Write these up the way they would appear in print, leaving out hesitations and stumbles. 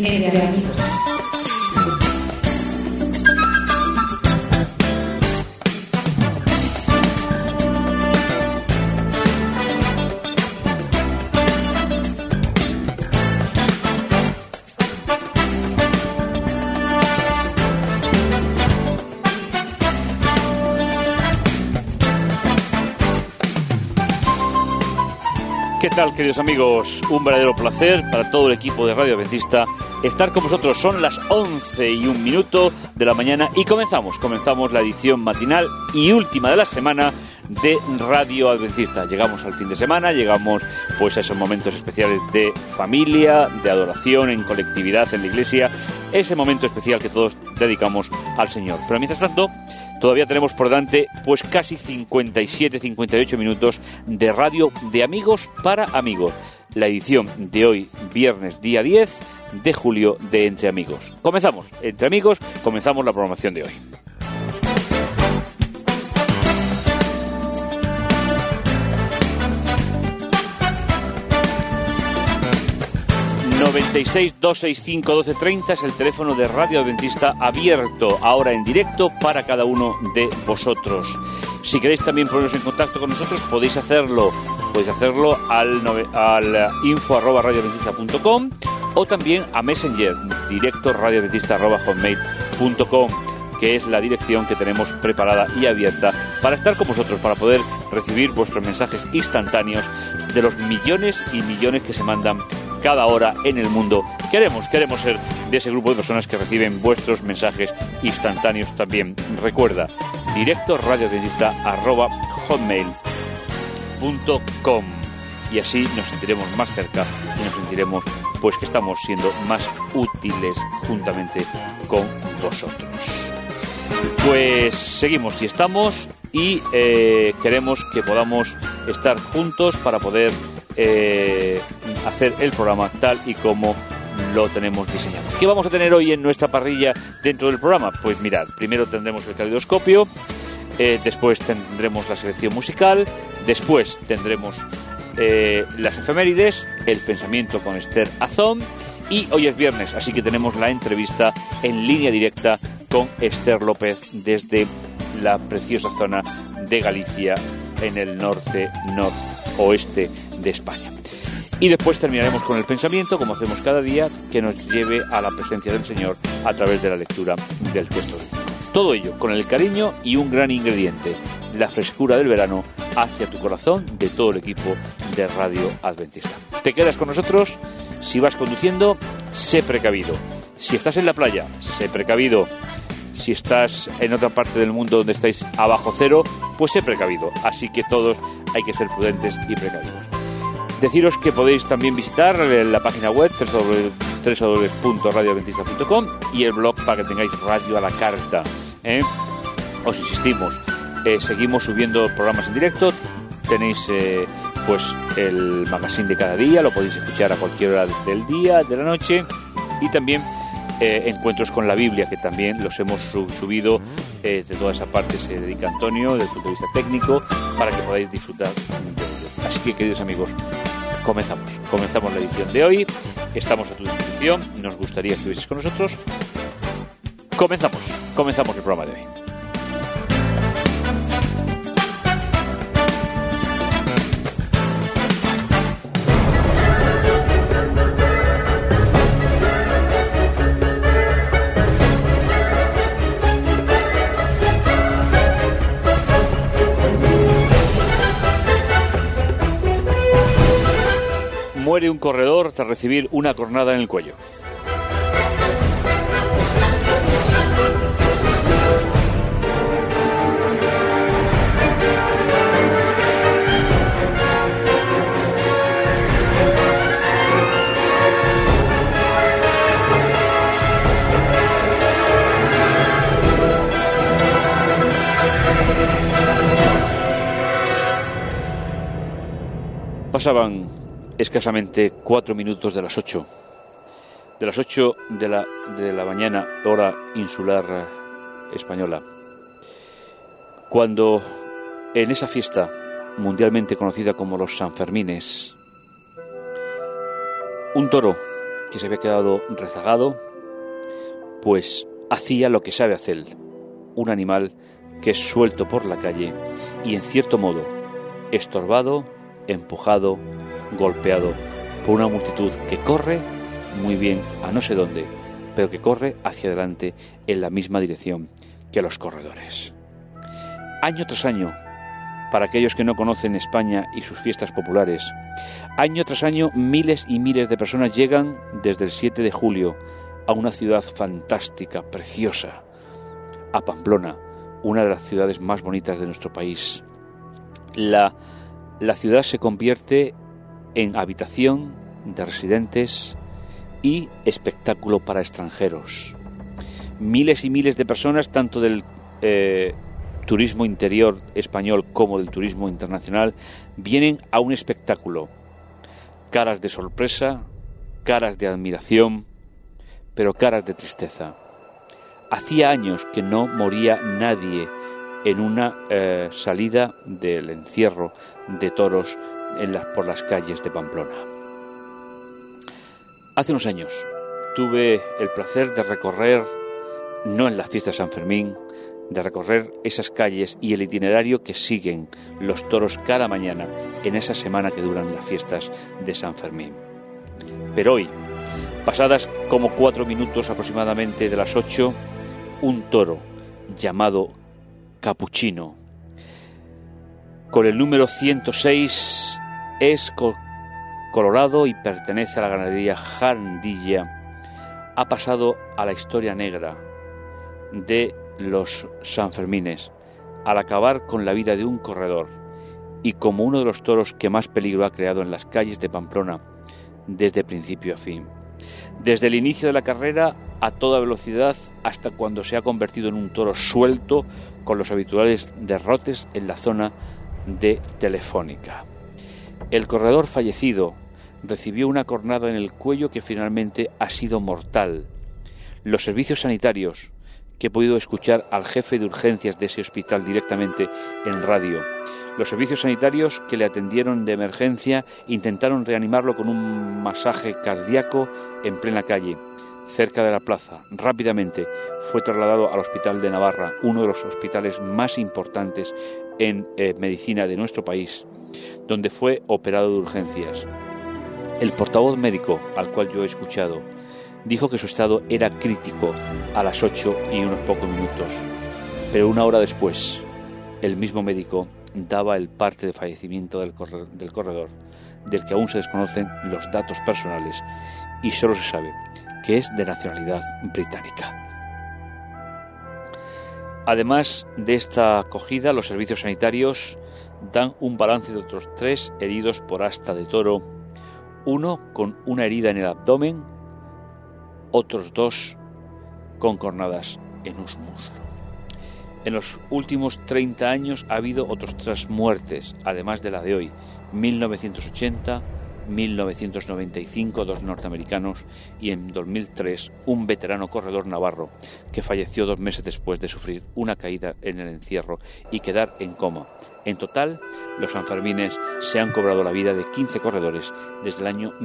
Entre amigos. ¿Qué tal, queridos amigos? Un verdadero placer para todo el equipo de Radio Adventista estar con vosotros. Son las 11:01 de la mañana y comenzamos la edición matinal y última de la semana de Radio Adventista. Llegamos al fin de semana, llegamos pues a esos momentos especiales de familia, de adoración, en colectividad, en la iglesia, ese momento especial que todos dedicamos al Señor. Pero mientras tanto, todavía tenemos por delante pues casi 58 minutos de radio de amigos para amigos. La edición de hoy, viernes día 10 de julio de Entre Amigos. Comenzamos, Entre Amigos, comenzamos la programación de hoy. ...96-265-1230 es el teléfono de Radio Adventista abierto ahora en directo para cada uno de vosotros. Si queréis también poneros en contacto con nosotros, podéis hacerlo al info@radioadventista.com o también a Messenger, directo radioadventista@hotmail.com, que es la dirección que tenemos preparada y abierta para estar con vosotros, para poder recibir vuestros mensajes instantáneos de los millones y millones que se mandan cada hora en el mundo. Queremos ser de ese grupo de personas que reciben vuestros mensajes instantáneos también. Recuerda, directo radioadventista@hotmail.com, y así nos sentiremos más cerca y nos sentiremos pues que estamos siendo más útiles juntamente con vosotros. Pues seguimos y estamos y queremos que podamos estar juntos para poder hacer el programa tal y como lo tenemos diseñado. ¿Qué vamos a tener hoy en nuestra parrilla dentro del programa? Pues mirad, primero tendremos el caleidoscopio, después tendremos la selección musical, después tendremos las efemérides, el pensamiento con Esther Azón, y hoy es viernes, así que tenemos la entrevista en línea directa con Esther López desde la preciosa zona de Galicia, en el noroeste de España. Y después terminaremos con el pensamiento, como hacemos cada día, que nos lleve a la presencia del Señor a través de la lectura del texto bíblico. Todo ello con el cariño y un gran ingrediente, la frescura del verano hacia tu corazón, de todo el equipo de Radio Adventista. ¿Te quedas con nosotros? Si vas conduciendo, sé precavido. Si estás en la playa, sé precavido. Si estás en otra parte del mundo donde estáis abajo cero, pues sé precavido. Así que todos hay que ser prudentes y precavidos. Deciros que podéis también visitar la página web www.radioadventista.com y el blog para que tengáis radio a la carta. Os insistimos, seguimos subiendo programas en directo. Tenéis pues el magazine de cada día, lo podéis escuchar a cualquier hora del día, de la noche, y también encuentros con la Biblia, que también los hemos subido. De toda esa parte se dedica Antonio desde el punto de vista técnico para que podáis disfrutar de ello. Así que, queridos amigos, comenzamos la edición de hoy. Estamos a tu disposición, nos gustaría que estuvieses con nosotros. Comenzamos el programa de hoy. Muere un corredor tras recibir una cornada en el cuello. Pasaban escasamente 4 minutos de las 8. De las 8 de la mañana, hora insular española. Cuando en esa fiesta mundialmente conocida como los Sanfermines, un toro que se había quedado rezagado, pues hacía lo que sabe hacer un animal que es suelto por la calle y, en cierto modo, estorbado, empujado, golpeado por una multitud que corre muy bien a no sé dónde, pero que corre hacia adelante en la misma dirección que los corredores. Año tras año, para aquellos que no conocen España y sus fiestas populares, año tras año miles y miles de personas llegan desde el 7 de julio a una ciudad fantástica, preciosa, a Pamplona, una de las ciudades más bonitas de nuestro país. La ciudad se convierte en habitación de residentes y espectáculo para extranjeros. Miles y miles de personas, tanto del turismo interior español como del turismo internacional, vienen a un espectáculo. Caras de sorpresa, caras de admiración, pero caras de tristeza. Hacía años que no moría nadie en una salida del encierro de toros por las calles de Pamplona. Hace unos años tuve el placer de recorrer, no en la fiesta de San Fermín, de recorrer esas calles y el itinerario que siguen los toros cada mañana en esa semana que duran las fiestas de San Fermín. Pero hoy, pasadas como 4 minutos aproximadamente de las 8, un toro llamado Capuchino, con el número 106, es colorado y pertenece a la ganadería Jandilla, ha pasado a la historia negra de los Sanfermines al acabar con la vida de un corredor y como uno de los toros que más peligro ha creado en las calles de Pamplona desde principio a fin. Desde el inicio de la carrera a toda velocidad hasta cuando se ha convertido en un toro suelto con los habituales derrotes en la zona de Telefónica. El corredor fallecido recibió una cornada en el cuello que finalmente ha sido mortal. Los servicios sanitarios, que he podido escuchar al jefe de urgencias de ese hospital directamente en radio, los servicios sanitarios que le atendieron de emergencia intentaron reanimarlo con un masaje cardíaco en plena calle, cerca de la plaza. Rápidamente fue trasladado al Hospital de Navarra, uno de los hospitales más importantes en medicina de nuestro país, donde fue operado de urgencias. El portavoz médico al cual yo he escuchado dijo que su estado era crítico a las 8 y unos pocos minutos, pero 1 hora después el mismo médico daba el parte de fallecimiento del corredor, del que aún se desconocen los datos personales y solo se sabe que es de nacionalidad británica. Además de esta acogida, los servicios sanitarios dan un balance de otros 3 heridos por asta de toro, uno con una herida en el abdomen, otros 2 con cornadas en un muslo. En los últimos 30 años ha habido otras 3 muertes, además de la de hoy, 1980, 1995, 2 norteamericanos y en 2003 un veterano corredor navarro que falleció 2 meses después de sufrir una caída en el encierro y quedar en coma. En total, los sanfermines se han cobrado la vida de 15 corredores desde el año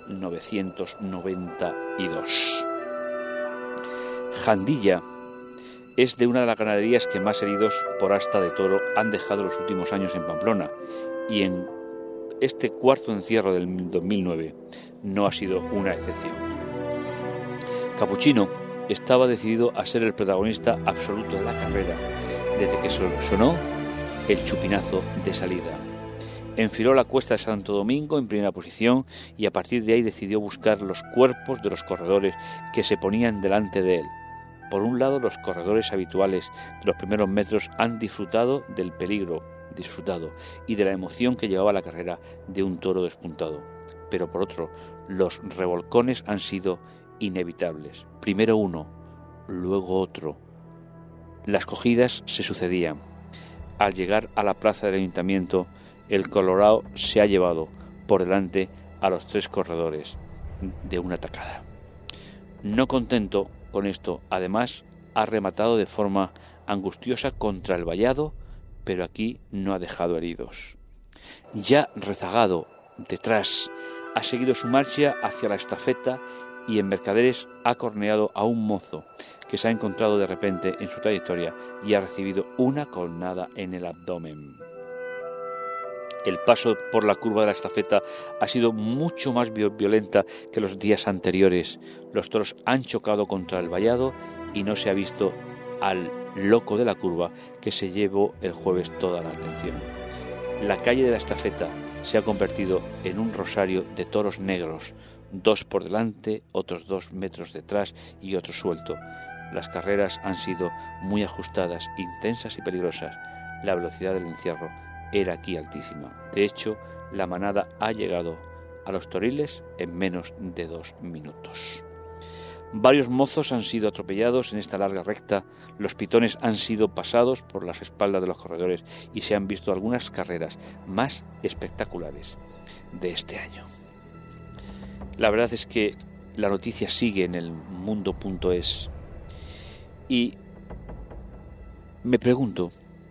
1992. Jandilla es de una de las ganaderías que más heridos por asta de toro han dejado los últimos años en Pamplona, y en este cuarto encierro del 2009 no ha sido una excepción. Capuchino estaba decidido a ser el protagonista absoluto de la carrera desde que sonó el chupinazo de salida. Enfiló la cuesta de Santo Domingo en primera posición y a partir de ahí decidió buscar los cuerpos de los corredores que se ponían delante de él. Por un lado, los corredores habituales de los primeros metros han disfrutado del peligro y de la emoción que llevaba la carrera de un toro despuntado. Pero por otro, los revolcones han sido inevitables. Primero uno, luego otro. Las cogidas se sucedían. Al llegar a la plaza del ayuntamiento, el Colorado se ha llevado por delante a los 3 corredores de una tacada. No contento con esto, además, ha rematado de forma angustiosa contra el vallado, pero aquí no ha dejado heridos. Ya rezagado detrás, ha seguido su marcha hacia la estafeta y en Mercaderes ha corneado a un mozo que se ha encontrado de repente en su trayectoria y ha recibido una cornada en el abdomen. El paso por la curva de la estafeta ha sido mucho más violenta que los días anteriores. Los toros han chocado contra el vallado y no se ha visto al loco de la curva que se llevó el jueves toda la atención. La calle de la estafeta se ha convertido en un rosario de toros negros, 2 por delante, otros 2 metros detrás y otro suelto. Las carreras han sido muy ajustadas, intensas y peligrosas. La velocidad del encierro era aquí altísima. De hecho, la manada ha llegado a los toriles en menos de 2 minutos. Varios mozos han sido atropellados en esta larga recta, los pitones han sido pasados por las espaldas de los corredores y se han visto algunas carreras más espectaculares de este año. La verdad es que la noticia sigue en el mundo.es y me pregunto,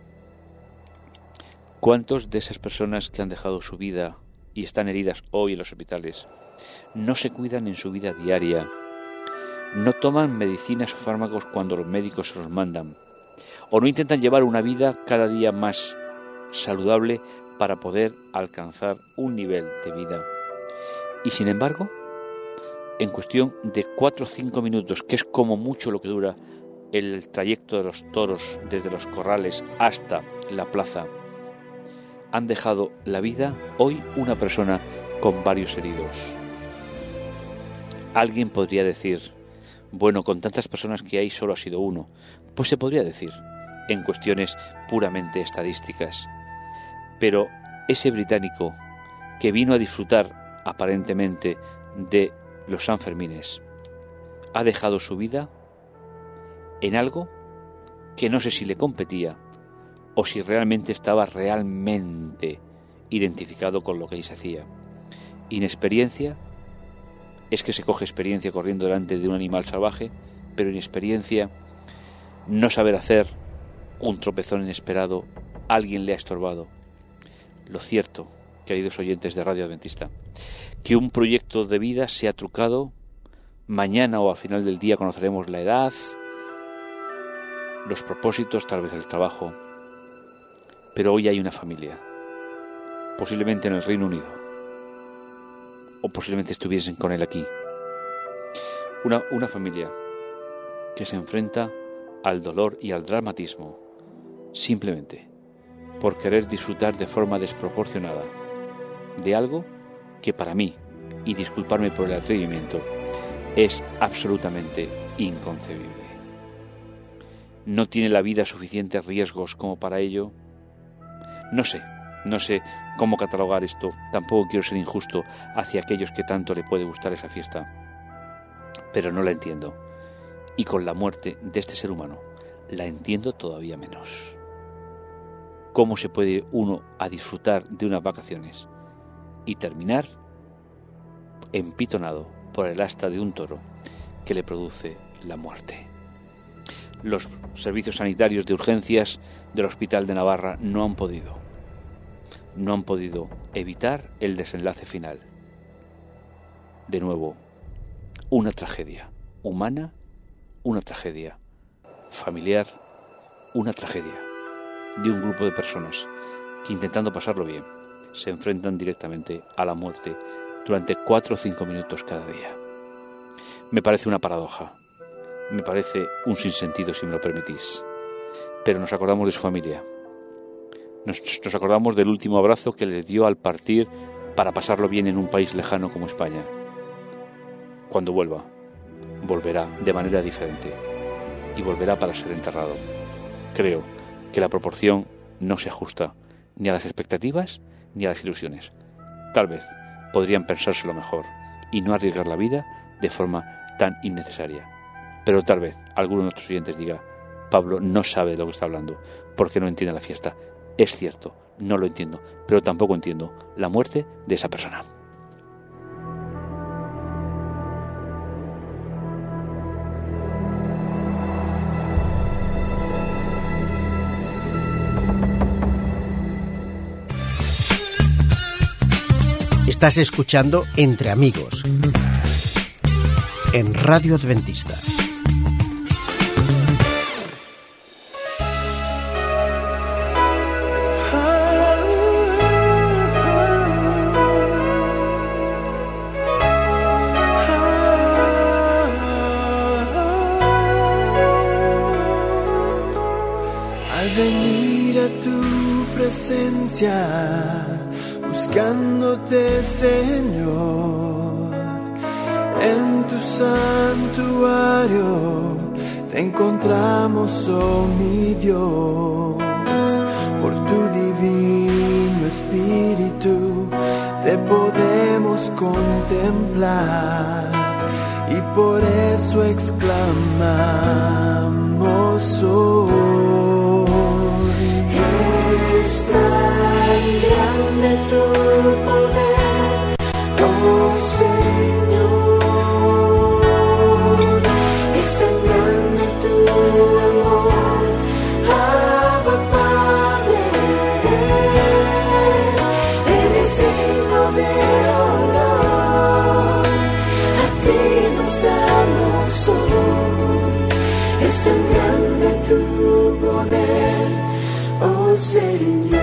¿cuántos de esas personas que han dejado su vida y están heridas hoy en los hospitales no se cuidan en su vida diaria? No toman medicinas o fármacos cuando los médicos se los mandan, o no intentan llevar una vida cada día más saludable para poder alcanzar un nivel de vida. Y sin embargo, en cuestión de 4 o 5 minutos, que es como mucho lo que dura el trayecto de los toros desde los corrales hasta la plaza, han dejado la vida hoy una persona con varios heridos. Alguien podría decir, bueno, con tantas personas que hay solo ha sido uno. Pues se podría decir, en cuestiones puramente estadísticas. Pero ese británico que vino a disfrutar aparentemente de los Sanfermines ha dejado su vida en algo que no sé si le competía o si realmente estaba realmente identificado con lo que ahí se hacía. Inexperiencia. Es que se coge experiencia corriendo delante de un animal salvaje, pero inexperiencia, no saber hacer, un tropezón inesperado, alguien le ha estorbado. Lo cierto, queridos oyentes de Radio Adventista, que un proyecto de vida se ha trucado. Mañana o al final del día conoceremos la edad, los propósitos, tal vez el trabajo, pero hoy hay una familia, posiblemente en el Reino Unido, o posiblemente estuviesen con él aquí. Una familia que se enfrenta al dolor y al dramatismo simplemente por querer disfrutar de forma desproporcionada de algo que para mí, y disculparme por el atrevimiento, es absolutamente inconcebible. ¿No tiene la vida suficientes riesgos como para ello? No sé cómo catalogar esto, tampoco quiero ser injusto hacia aquellos que tanto le puede gustar esa fiesta, pero no la entiendo, y con la muerte de este ser humano la entiendo todavía menos. ¿Cómo se puede ir uno a disfrutar de unas vacaciones y terminar empitonado por el asta de un toro que le produce la muerte? Los servicios sanitarios de urgencias del Hospital de Navarra no han podido evitar el desenlace final. De nuevo, una tragedia humana, una tragedia familiar, una tragedia de un grupo de personas que, intentando pasarlo bien, se enfrentan directamente a la muerte durante 4 o 5 minutos cada día. Me parece una paradoja, me parece un sinsentido, si me lo permitís, pero nos acordamos de su familia. Nos acordamos del último abrazo que le dio al partir para pasarlo bien en un país lejano como España. Cuando vuelva, volverá de manera diferente y volverá para ser enterrado. Creo que la proporción no se ajusta ni a las expectativas ni a las ilusiones. Tal vez podrían pensárselo mejor y no arriesgar la vida de forma tan innecesaria. Pero tal vez alguno de nuestros oyentes diga, Pablo no sabe de lo que está hablando porque no entiende la fiesta. Es cierto, no lo entiendo, pero tampoco entiendo la muerte de esa persona. Estás escuchando Entre Amigos, en Radio Adventista. Venir a tu presencia, buscándote, Señor, en tu santuario te encontramos, oh mi Dios, por tu divino Espíritu te podemos contemplar y por eso exclamamos hoy. Es tan grande tu poder, oh Señor. Es tan grande tu amor, Abba Padre. Eres digno de honor, a ti nos damos hoy. Es tan grande tu poder, oh Señor.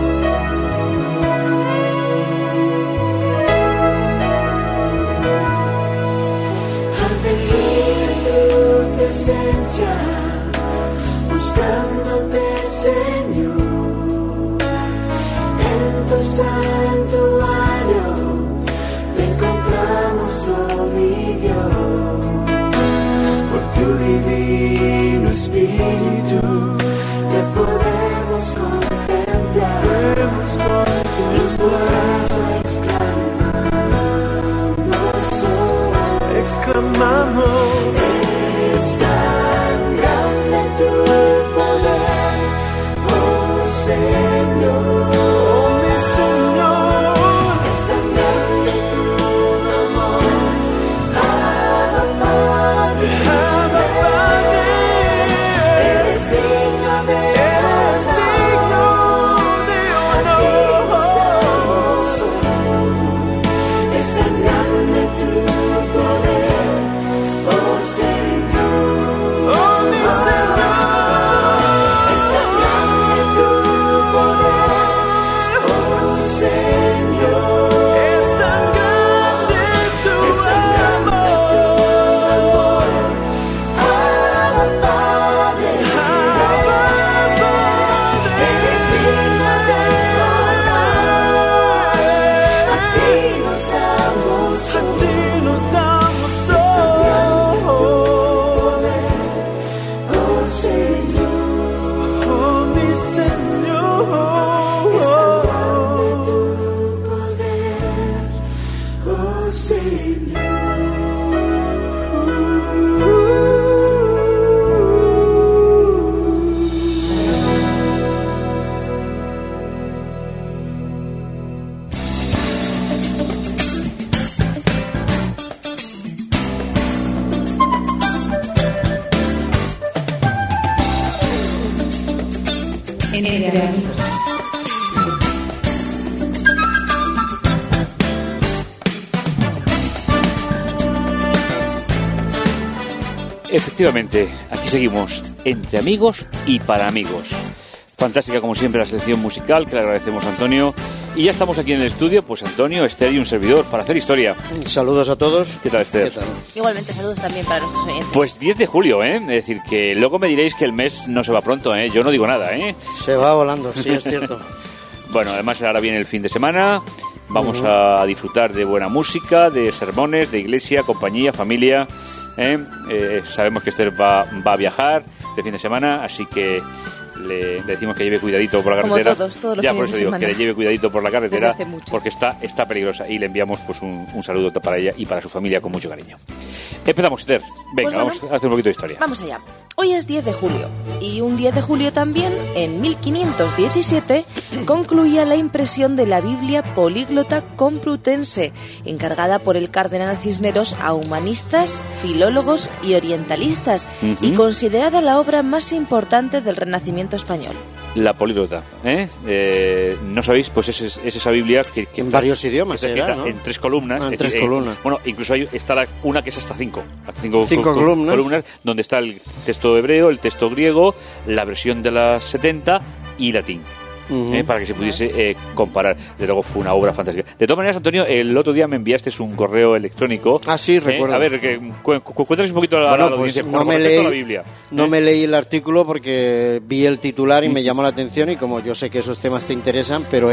Al venir en tu presencia, buscándote, Señor, en tu santuario te encontramos, oh mi Dios, por tu divino Espíritu te podemos contemplar, y por eso exclamamos, es tan grande tu poder, oh Señor, oh mi Señor, es tan grande tu amor, Abba Padre, Abba Padre, eres digno de Entre amigos. Efectivamente, aquí seguimos entre amigos y para amigos. Fantástica como siempre la selección musical, que le agradecemos a Antonio. Y ya estamos aquí en el estudio, pues Antonio, Esther y un servidor para hacer historia. Saludos a todos. ¿Qué tal, Esther? ¿Qué tal? Igualmente saludos también para nuestros oyentes. Pues 10 de julio, ¿eh? Es decir, que luego me diréis que el mes no se va pronto, ¿eh? Yo no digo nada, ¿eh? Se va volando, sí, es cierto. Bueno, además ahora viene el fin de semana. Vamos a disfrutar de buena música, de sermones, de iglesia, compañía, familia. Sabemos que Esther va a viajar de fin de semana, así que le decimos que lleve cuidadito por la carretera. Como todos los ya fines por eso de digo, semana. que le lleve cuidadito por la carretera, Desde hace mucho. porque está peligrosa, y le enviamos pues un saludo para ella y para su familia con mucho cariño. Empezamos, Esther. Venga, Pues bueno, vamos a hacer un poquito de historia. Vamos allá. Hoy es 10 de julio y un 10 de julio también, en 1517, concluía la impresión de la Biblia Políglota Complutense, encargada por el cardenal Cisneros a humanistas, filólogos y orientalistas, y considerada la obra más importante del Renacimiento español. La políglota, ¿no sabéis? Pues es esa Biblia que en varios idiomas, que está escrita ¿no? en 3 columnas. En 3 columnas. Bueno, incluso está una que es hasta 5. 5 columnas, donde está el texto hebreo, el texto griego, la versión de las 70 y latín. Para que se pudiese comparar. De luego fue una obra fantástica. De todas maneras, Antonio, el otro día me enviaste un correo electrónico. Ah, sí, recuerdo. A ver, cuéntanos un poquito a la audiencia. No me leí el artículo porque vi el titular y me llamó la atención, y como yo sé que esos temas te interesan, pero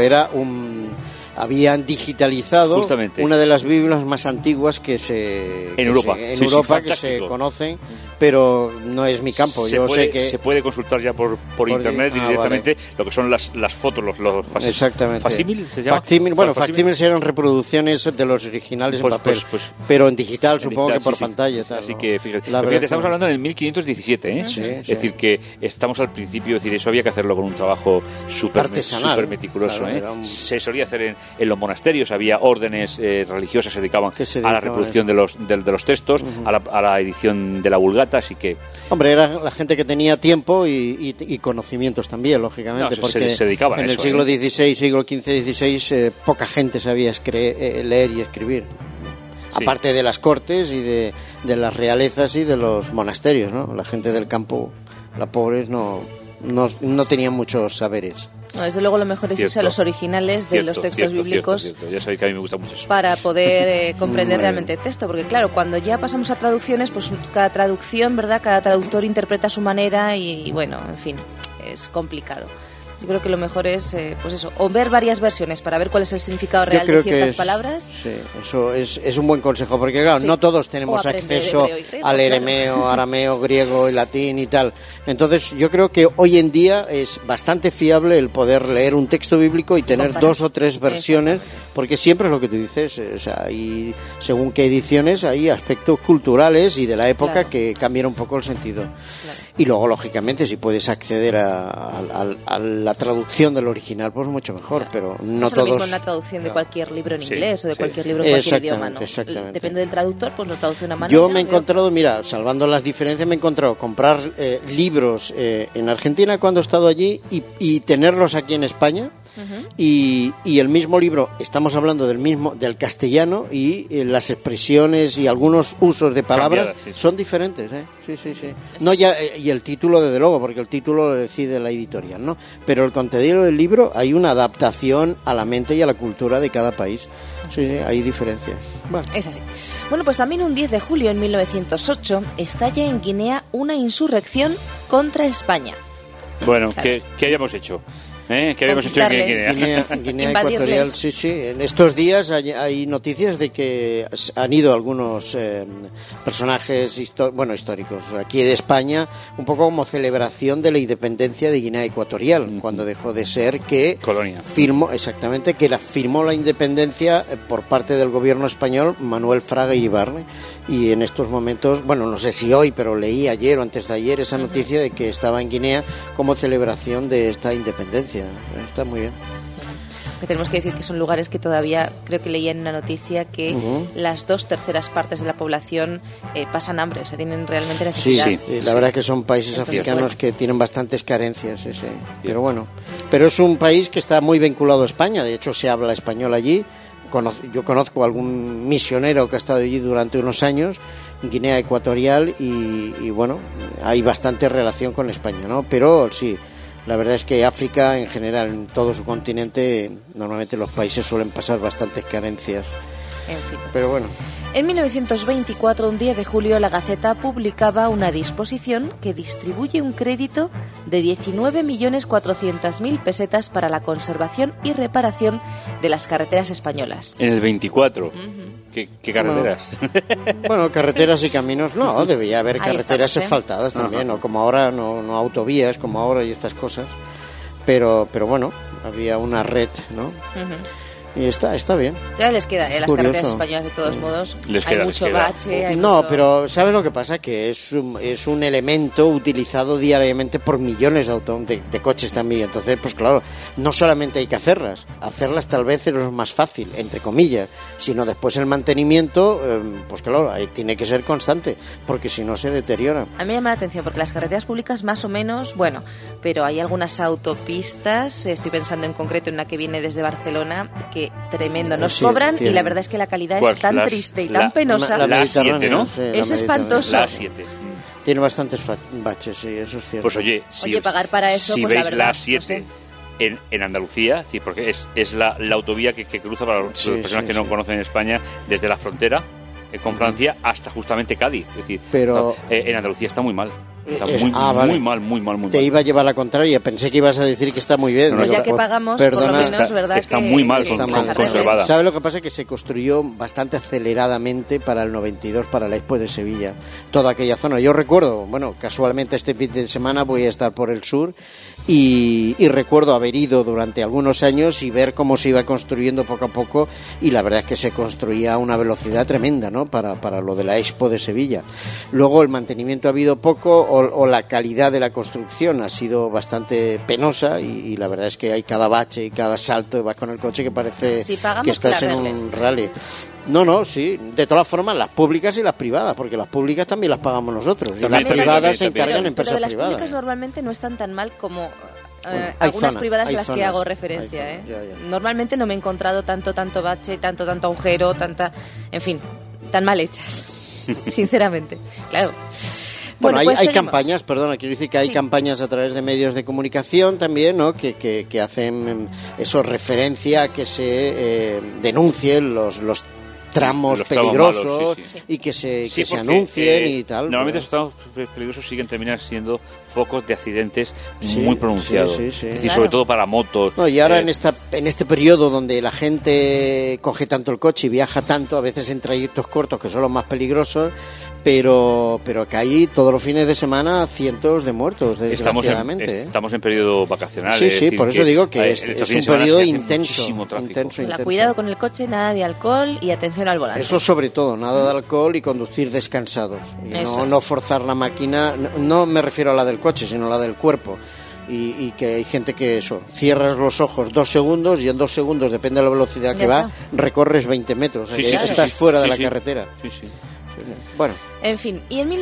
habían digitalizado justamente una de las Biblias más antiguas que se conocen, pero no es mi campo. Se puede consultar ya por internet directamente, vale, lo que son las fotos, los facsímiles, ¿se llama? Facsímiles eran reproducciones de los originales en papel, pero en digital, supongo que por pantalla. Tal, así ¿no? que fíjate, estamos hablando en el 1517, Sí, es decir, que estamos al principio, es decir, eso había que hacerlo con un trabajo súper meticuloso. Claro, se solía hacer en los monasterios, había órdenes religiosas que se dedicaban a la reproducción de los textos, a la edición de la Vulgata, así que... Hombre, era la gente que tenía tiempo y conocimientos también, lógicamente, porque se dedicaban en el siglo XVI, siglo XV-XVI, poca gente sabía leer y escribir. Sí. Aparte de las cortes y de las realezas y de los monasterios, ¿no? La gente del campo, las pobres, no tenían muchos saberes. No, desde luego lo mejor es irse a los originales de los textos bíblicos. Cierto. Ya sabéis que a mí me gusta mucho eso. Para poder comprender realmente el texto, porque claro, cuando ya pasamos a traducciones, pues cada traducción, ¿verdad? Cada traductor interpreta a su manera y bueno, en fin, es complicado. Yo creo que lo mejor es, pues eso, o ver varias versiones para ver cuál es el significado real de ciertas palabras. Sí, eso es un buen consejo, porque claro, no todos tenemos acceso al arameo, griego y latín y tal. Entonces, yo creo que hoy en día es bastante fiable el poder leer un texto bíblico y tener 2 o 3 versiones, porque siempre es lo que tú dices, o sea, y según qué ediciones hay aspectos culturales y de la época que cambian un poco el sentido. Claro. Y luego, lógicamente, si puedes acceder a la traducción del original, pues mucho mejor, pero no todos... Es lo mismo en la traducción de cualquier libro en inglés o de cualquier libro en cualquier idioma, ¿no? Exactamente. Depende del traductor, pues lo traduce de una manera. Yo me he encontrado, mira, salvando las diferencias, me he encontrado comprar libros en Argentina cuando he estado allí y tenerlos aquí en España. Y el mismo libro, estamos hablando del castellano, y las expresiones y algunos usos de palabras son diferentes, Sí. No y el título, desde luego, porque el título lo decide la editorial, ¿no? Pero el contenido del libro, hay una adaptación a la mente y a la cultura de cada país. Sí, hay diferencias. Bueno. Es así. Bueno, pues también un 10 de julio en 1908 estalla en Guinea una insurrección contra España. Bueno, ¿qué habíamos hecho? ¿Qué habíamos hecho en Guinea Ecuatorial? Sí. En estos días hay noticias de que han ido algunos personajes históricos aquí de España, un poco como celebración de la independencia de Guinea Ecuatorial, cuando dejó de ser colonia. Firmó la independencia por parte del gobierno español Manuel Fraga Iribarne. Y en estos momentos, bueno, no sé si hoy, pero leí ayer o antes de ayer esa noticia de que estaba en Guinea como celebración de esta independencia. Está muy bien. Que tenemos que decir que son lugares que todavía, creo que leía en una noticia que las 2/3 partes de la población pasan hambre, o sea, tienen realmente necesidad. Sí, la verdad es que son países africanos que tienen bastantes carencias, pero bueno. Pero es un país que está muy vinculado a España, de hecho se habla español allí. Yo conozco a algún misionero que ha estado allí durante unos años, en Guinea Ecuatorial, y bueno, hay bastante relación con España, ¿no? Pero sí, la verdad es que África en general, en todo su continente, normalmente los países suelen pasar bastantes carencias. En fin. Pero bueno. En 1924, un 10 de julio, la Gaceta publicaba una disposición que distribuye un crédito de 19.400.000 pesetas para la conservación y reparación de las carreteras españolas. En el 24. ¿Qué carreteras? Bueno, carreteras y caminos, no, debía haber carreteras asfaltadas también, ¿no? Como ahora, no autovías, como ahora y estas cosas. Pero bueno, había una red, ¿no? Y está bien. Ya les queda, las Curioso. carreteras españolas de todos modos, Queda, hay mucho bache. Hay No, mucho... pero ¿sabes lo que pasa? Que es un elemento utilizado diariamente por millones de coches también. Entonces, pues claro, no solamente hay que hacerlas tal vez es lo más fácil, entre comillas, sino después el mantenimiento, pues claro, ahí tiene que ser constante, porque si no se deteriora. A mí me llama la atención porque las carreteras públicas más o menos, bueno, pero hay algunas autopistas, estoy pensando en concreto en una que viene desde Barcelona, que tremendo, nos Sí, cobran tiene. y la verdad es que la calidad ¿Cuál? es tan triste y tan penosa. La La Mediterránea, 7, ¿no? sí, la Es Mediterránea. espantoso. La 7. Tiene bastantes baches, sí, eso es cierto. Pues oye, pagar para eso, si pues la veis verdad, la no 7 sé. en Andalucía, sí, porque es la autovía que cruza para las Sí, personas sí, que no sí. conocen España desde la frontera con Francia hasta justamente Cádiz. Es decir, Pero- en Andalucía está muy mal. Está vale. muy mal. Te iba a llevar la contraria, pensé que ibas a decir que está muy bien. No, Pues no, ya que Pues, pagamos, perdona, por lo menos, ¿verdad? está que muy mal que está se mal arregle. conservada. ¿Sabes lo que pasa? Que se construyó bastante aceleradamente para el 92, para la Expo de Sevilla, toda aquella zona. Yo recuerdo, bueno, casualmente este fin de semana voy a estar por el sur y recuerdo haber ido durante algunos años y ver cómo se iba construyendo poco a poco, y la verdad es que se construía a una velocidad tremenda, ¿no? Para lo de la Expo de Sevilla. Luego el mantenimiento ha habido poco o la calidad de la construcción ha sido bastante penosa y la verdad es que hay cada bache y cada salto, vas con el coche que parece Si pagamos, que estás que la en arreglen. un rally. No, sí, de todas formas las públicas y las privadas, porque las públicas también las pagamos nosotros y También, las privadas también, se también. encargan Pero empresas de las privadas. públicas normalmente no están tan mal como Bueno, hay algunas zonas, privadas hay a las que zonas, hago hay referencia. zonas, ya. Normalmente no me he encontrado tanto bache, tanto agujero, en fin, tan mal hechas, sinceramente. Claro. Bueno, pues hay seguimos. campañas, perdona, quiero decir que hay Sí. campañas a través de medios de comunicación también, ¿no? Que hacen eso referencia a que se denuncien los tramos Los tramos peligrosos malos, sí. y que se Sí, porque, anuncien y tal. Normalmente ¿verdad? los tramos peligrosos terminan siendo focos de accidentes Sí, muy pronunciados. sí, sí. Es decir, Claro. sobre todo para motos. No, y ahora en este periodo donde la gente coge tanto el coche y viaja tanto, a veces en trayectos cortos que son los más peligrosos, pero que hay todos los fines de semana cientos de muertos, desgraciadamente. Estamos en periodo vacacional. Sí, es sí, decir, por eso digo que es estos un fines de semana periodo se hace intenso, muchísimo tráfico. intenso. Cuidado con el coche, nada de alcohol y atención al volante. Eso sobre todo, nada de alcohol y conducir descansados. Y Eso es. no forzar la máquina, no me refiero a la del coche, sino a la del cuerpo. Y que hay gente que eso, cierras los ojos 2 segundos y en 2 segundos, depende de la velocidad que Ya va, está. recorres 20 metros. O sea, Sí, que sí, sí, estás sí. fuera de Sí, la sí. carretera. Sí, sí. Bueno, En fin, y en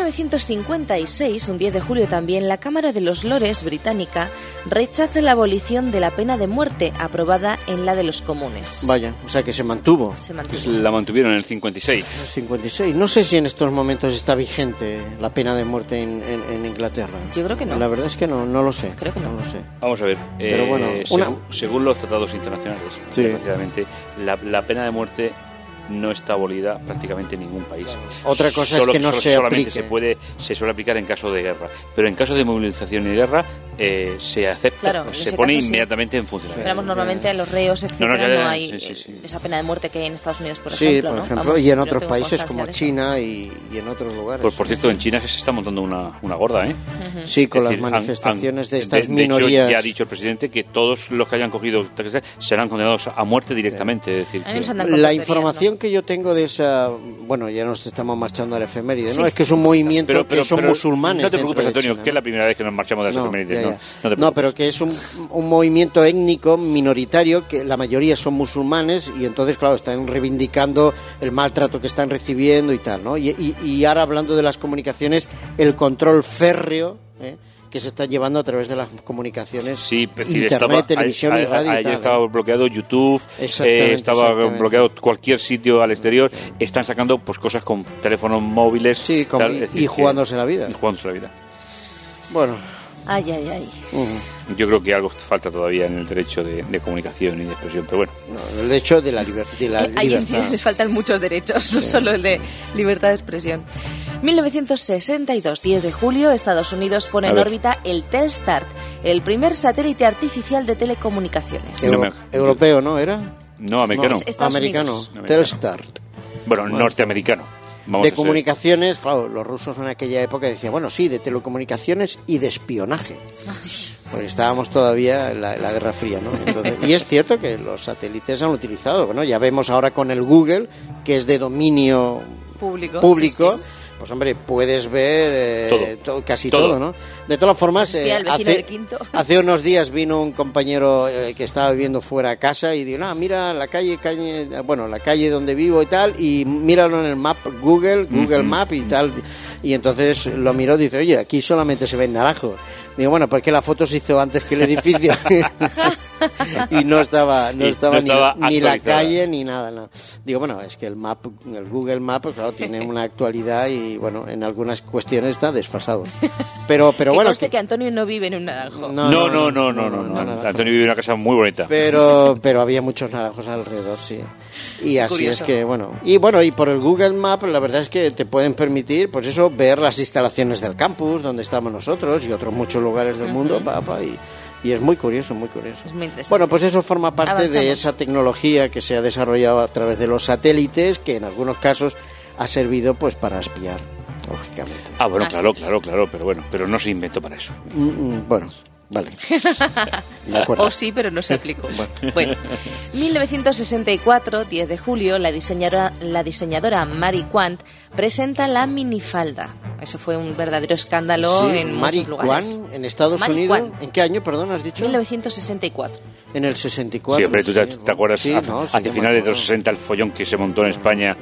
1956, un 10 de julio también, la Cámara de los Lores británica rechaza la abolición de la pena de muerte aprobada en la de los comunes. vaya, o sea que se mantuvo. Se mantuvo. La mantuvieron en el 56. 56. No sé si en estos momentos está vigente la pena de muerte en Inglaterra. Yo creo que no. La verdad es que no lo sé. Creo que no. lo sé. Vamos a ver. Pero bueno, según los tratados internacionales, Sí. desgraciadamente, la pena de muerte no está abolida prácticamente en ningún país. Otra cosa es que no se solamente aplique. se suele aplicar en caso de guerra, pero en caso de movilización y guerra se acepta, Claro, en se ese pone caso sí. inmediatamente en funcionamiento. Esperamos normalmente a los reos, etcétera, No, ya, no hay sí, sí. esa pena de muerte que hay en Estados Unidos, por Sí, ejemplo. por ¿no? ejemplo, Vamos, y en yo otros tengo países constancia como de eso. China y en otros lugares. Por cierto, en China se está montando una gorda, ¿eh? Sí, con Es las decir, manifestaciones de de estas hecho, minorías. ya ha dicho el presidente que todos los que hayan cogido serán condenados a muerte directamente. Es decir, A mí nos que- andan con La tonterías, información ¿no? que yo tengo de esa, bueno, ya nos estamos marchando al efeméride, ¿no? Es que es un movimiento que son musulmanes. No te dentro preocupes, de Antonio, China, que es ¿no? la primera vez que nos marchamos de las efemérides. ya, No, ya. no te No, preocupes. pero que es un movimiento étnico minoritario, que la mayoría son musulmanes y entonces, claro, están reivindicando el maltrato que están recibiendo y tal, ¿no? Y ahora hablando de las comunicaciones, el control férreo, que se está llevando a través de las comunicaciones, Sí, es decir, internet, televisión y radio. y Ayer tal, estaba bloqueado YouTube, Exactamente, estaba exactamente. bloqueado cualquier sitio al exterior. Están sacando pues cosas con teléfonos móviles. Sí, tal, es decir, y jugándose la vida. Y jugándose la vida. Bueno, Ay, ay, ay. Yo creo que algo falta todavía en el derecho de comunicación y de expresión, pero bueno. no, el hecho de la, de la Ahí en Chile libertad. les faltan muchos derechos, no solo el de libertad de expresión. 1962, 10 de julio, Estados Unidos pone A en ver. órbita el Telstar, el primer satélite artificial de telecomunicaciones. No me- Europeo, ¿no? ¿Era? No, americano. No, Es Estados americano. Unidos. Telstar. Bueno, norteamericano. de comunicaciones, claro, los rusos en aquella época decían, bueno, sí, de telecomunicaciones y de espionaje. Porque estábamos todavía en la Guerra Fría, ¿no? Entonces, y es cierto que los satélites han utilizado, bueno, ya vemos ahora con el Google, que es de dominio público. Sí. Pues hombre, puedes ver casi todo, ¿no? De todas formas, hace unos días vino un compañero que estaba viviendo fuera de casa y dijo, mira la calle donde vivo y tal, y míralo en el map Google Map y tal. Y entonces lo miró y dice, oye, aquí solamente se ven naranjos. Digo, bueno, porque la foto se hizo antes que el edificio y no estaba ni la calle ni nada. Digo, bueno, es que el Google Map, claro, tiene una actualidad y, bueno, en algunas cuestiones está desfasado. Pero bueno, que Antonio no vive en un naranjo. No. Antonio vive en una casa muy bonita. Pero había muchos naranjos alrededor, sí. Y así curioso. Es que, bueno, y por el Google Map, la verdad es que te pueden permitir, pues eso, ver las instalaciones del campus donde estamos nosotros y otros muchos lugares del mundo, y es muy curioso, muy curioso. Es muy interesante. Bueno, pues eso forma parte de esa tecnología que se ha desarrollado a través de los satélites, que en algunos casos ha servido pues para espiar, lógicamente. Bueno, claro, pero no se inventó para eso. Bueno, vale. De acuerdo. O sí, pero no se aplicó. Bueno, 1964, 10 de julio, la diseñadora Marie Quant presenta la minifalda. Eso fue un verdadero escándalo en muchos lugares. Marie Quant, en Estados Unidos. ¿En qué año, perdón, has dicho? 1964. En el 64. Sí, hombre, ¿tú te acuerdas? Sí, hacia finales de los 60 el follón que se montó en España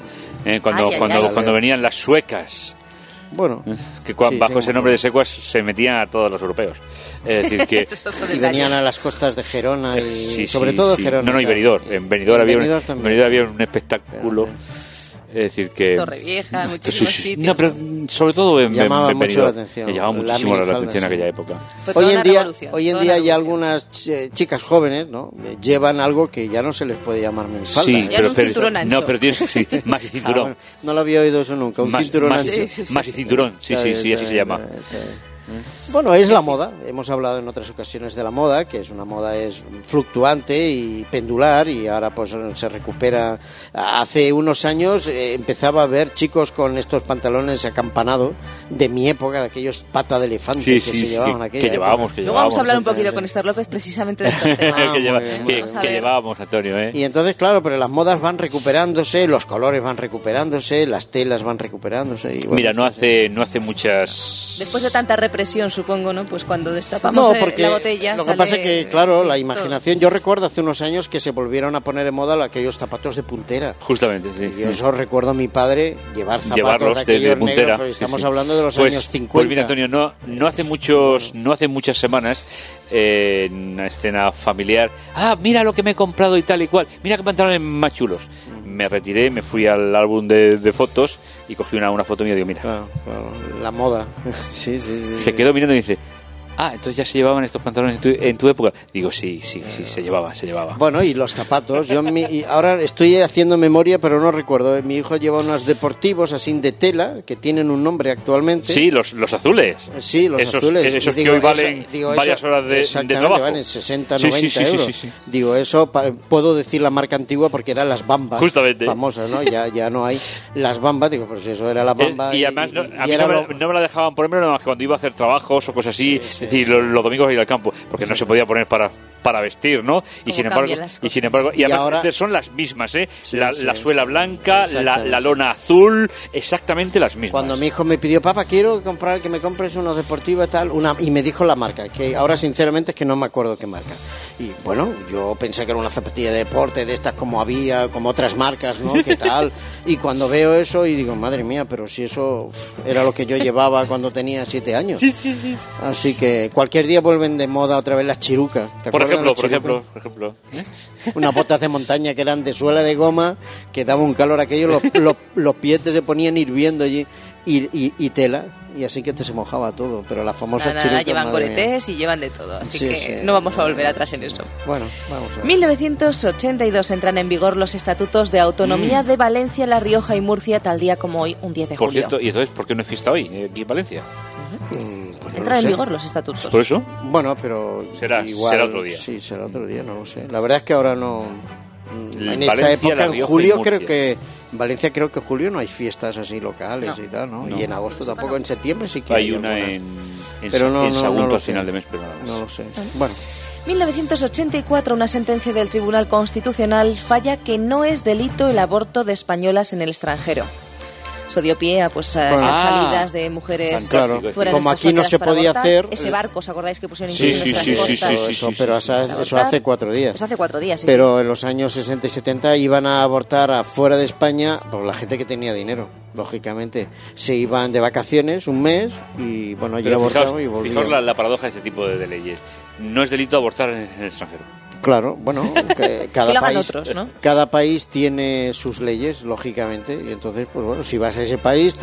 cuando venían las suecas. Bueno, que bajo ese nombre de secuas se metían a todos los europeos. Es decir, que y venían a las costas de Gerona y sobre todo Gerona. No, y Benidorm. En Benidorm había un espectáculo. Es decir, que Torrevieja, muchísimos sitios. No, pero sobre todo en llamaba Benidorm. Mucho la atención. Llamaba muchísimo la atención en aquella época. Hoy en día ya algunas chicas jóvenes, ¿no? Llevan algo que ya no se les puede llamar minifalda. Sí, pero un cinturón ancho. No, pero tienes más y cinturón. Bueno, no lo había oído eso nunca, cinturón ancho. Más y cinturón, sí, así se llama. Bueno, es la moda. Hemos hablado en otras ocasiones de la moda, que es una moda fluctuante y pendular, y ahora pues se recupera. Hace unos años empezaba a ver chicos con estos pantalones acampanados de mi época, de aquellos pata de elefante que se llevaban aquella época. Luego vamos a hablar un poquito con Esther López precisamente de estos temas. que llevábamos, Antonio, ¿eh? Y entonces, claro, pero las modas van recuperándose, los colores van recuperándose, las telas van recuperándose. Y bueno, mira, no hace muchas... Después de tanta represión, supongo, ¿no? Pues cuando destapamos la botella. Lo que pasa es que, claro, la imaginación. Yo recuerdo hace unos años que se volvieron a poner en moda aquellos zapatos de puntera. Justamente, sí. Y yo eso recuerdo a mi padre llevarlos de aquellos puntera. Negros, estamos hablando de los años 50. Pues mira, Antonio, no hace muchas semanas, en una escena familiar, mira lo que me he comprado y tal y cual, mira qué pantalones más chulos. Me retiré, me fui al álbum de fotos y cogí una foto mía y digo, mira. Claro, la moda. Sí. Se quedó mirando y dice, entonces ya se llevaban estos pantalones en tu época. Digo, sí, se llevaba. Bueno, y los zapatos. Ahora estoy haciendo memoria, pero no recuerdo. Mi hijo lleva unos deportivos así de tela, que tienen un nombre actualmente. Sí, los azules. Sí, los azules. Esos que hoy valen varias horas de trabajo. Valen 60, 90 euros. Sí. Digo, eso puedo decir la marca antigua porque eran las Bambas. Justamente. Famosas, ¿no? Ya no hay las Bambas. Digo, pues eso era la Bamba. Y además, a mí no me la dejaban poner más que cuando iba a hacer trabajos o cosas así. Es decir, los domingos ir al campo, porque no se podía poner para vestir, ¿no? Y sin embargo, además son las mismas, ¿eh? La suela blanca, la lona azul, exactamente las mismas. Cuando mi hijo me pidió, papá, quiero que me compres unos deportivos y me dijo la marca, que ahora sinceramente es que no me acuerdo qué marca. Y bueno, yo pensé que era una zapatilla de deporte, de estas como otras marcas, ¿no? ¿Qué tal? Y cuando veo eso y digo, madre mía, pero si eso era lo que yo llevaba cuando tenía 7 años. Sí. Así que cualquier día vuelven de moda otra vez las chirucas. Por ejemplo. Unas botas de montaña que eran de suela de goma, que daba un calor aquello, los pies se ponían hirviendo allí y tela. Y así que se mojaba todo, pero la famosa chiruca... llevan coretés y llevan de todo, así que no vamos a volver atrás en eso. Bueno, vamos a ver. 1982 entran en vigor los estatutos de autonomía de Valencia, La Rioja y Murcia, tal día como hoy, un 10 de julio. Por cierto, ¿y entonces por qué no hay fiesta hoy aquí en Valencia? Pues entran en vigor los estatutos. ¿Por eso? Bueno, pero... Será otro día. Sí, será otro día, no lo sé. La verdad es que ahora no en esta Valencia, época, La en Rioja julio, y Murcia. creo que en Valencia en julio no hay fiestas así locales y tal, ¿no? No. Y en agosto tampoco, en septiembre sí que Hay una alguna. en Pero no Sagunto lo al sé. final de mes, pero nada más. No lo sé. Bueno, 1984, una sentencia del Tribunal Constitucional falla que no es delito el aborto de españolas en el extranjero. Eso dio pie a esas salidas de mujeres claro, fuera de como nuestras aquí no fronteras se para podía abortar. hacer. Ese barco, ¿os acordáis que pusieron Sí, incluso en sí, nuestras sí, costas? sí, eso, pero eso hace 4 días. Eso hace 4 días, sí. Pero en los años 60 y 70 iban a abortar afuera de España por la gente que tenía dinero, lógicamente. Se iban de vacaciones un mes y bueno, allí Pero abortaban y volvían. fijaos la paradoja de este tipo de leyes. No es delito abortar en el extranjero. Claro, bueno, que Que lo hagan otros, ¿no? cada país tiene sus leyes, lógicamente, y entonces, pues bueno, si vas a ese país,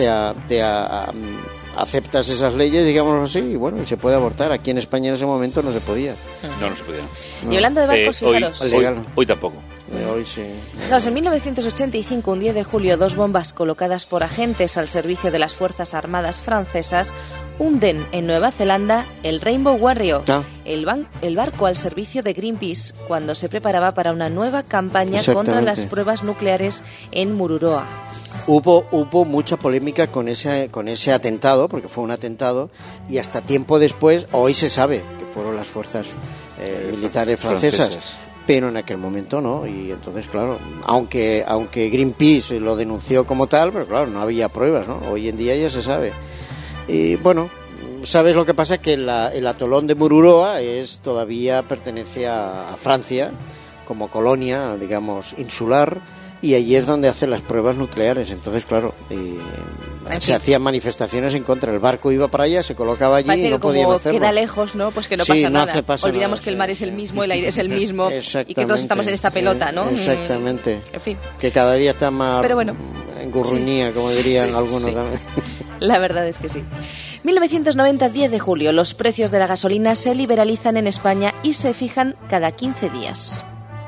aceptas esas leyes, digamos así, y bueno, y se puede abortar. Aquí en España en ese momento no se podía. No se podía. Y hablando de barcos, fijaros. Hoy tampoco. Hoy sí. Fijaros, en 1985, un 10 de julio, 2 bombas colocadas por agentes al servicio de las Fuerzas Armadas francesas hunden en Nueva Zelanda el Rainbow Warrior, el barco al servicio de Greenpeace, cuando se preparaba para una nueva campaña contra las pruebas nucleares en Mururoa. Hubo mucha polémica con ese atentado, porque fue un atentado, y hasta tiempo después, hoy se sabe que fueron las fuerzas militares francesas. Pero en aquel momento no, y entonces claro, aunque Greenpeace lo denunció como tal, pero claro, no había pruebas, ¿no? Hoy en día ya se sabe. Y bueno, ¿sabes lo que pasa? Que el atolón de Mururoa todavía pertenece a Francia como colonia, digamos, insular, y allí es donde hacen las pruebas nucleares. Entonces, claro, se hacían manifestaciones en contra. El barco iba para allá, se colocaba allí y no podían hacerlo. Queda lejos, ¿no? Pues que no pasa nada. Olvidamos que el mar es el mismo, el aire es el mismo y que todos estamos en esta pelota, ¿no? Exactamente. En fin. Que cada día está más engurruñía, como dirían algunos. Sí. La verdad es que sí. 1990, 10 de julio, los precios de la gasolina se liberalizan en España y se fijan cada 15 días.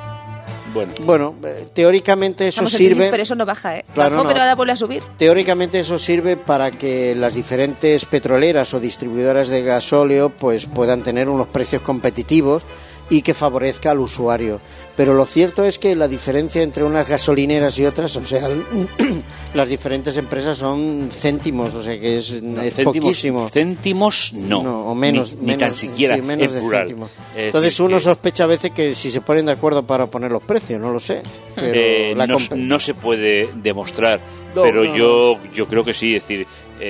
Bueno, teóricamente eso sirve... Pero eso no baja, ¿eh? Claro, bajó, pero ahora vuelve a subir. Teóricamente eso sirve para que las diferentes petroleras o distribuidoras de gasóleo pues puedan tener unos precios competitivos y que favorezca al usuario. Pero lo cierto es que la diferencia entre unas gasolineras y otras, o sea, las diferentes empresas son céntimos, o sea que es poquísimo. Céntimos no, o menos, ni tan siquiera, sí, menos en de plural. céntimos. Entonces uno sospecha a veces que si se ponen de acuerdo para poner los precios, no lo sé. Pero no se puede demostrar, pero yo creo que sí, es decir...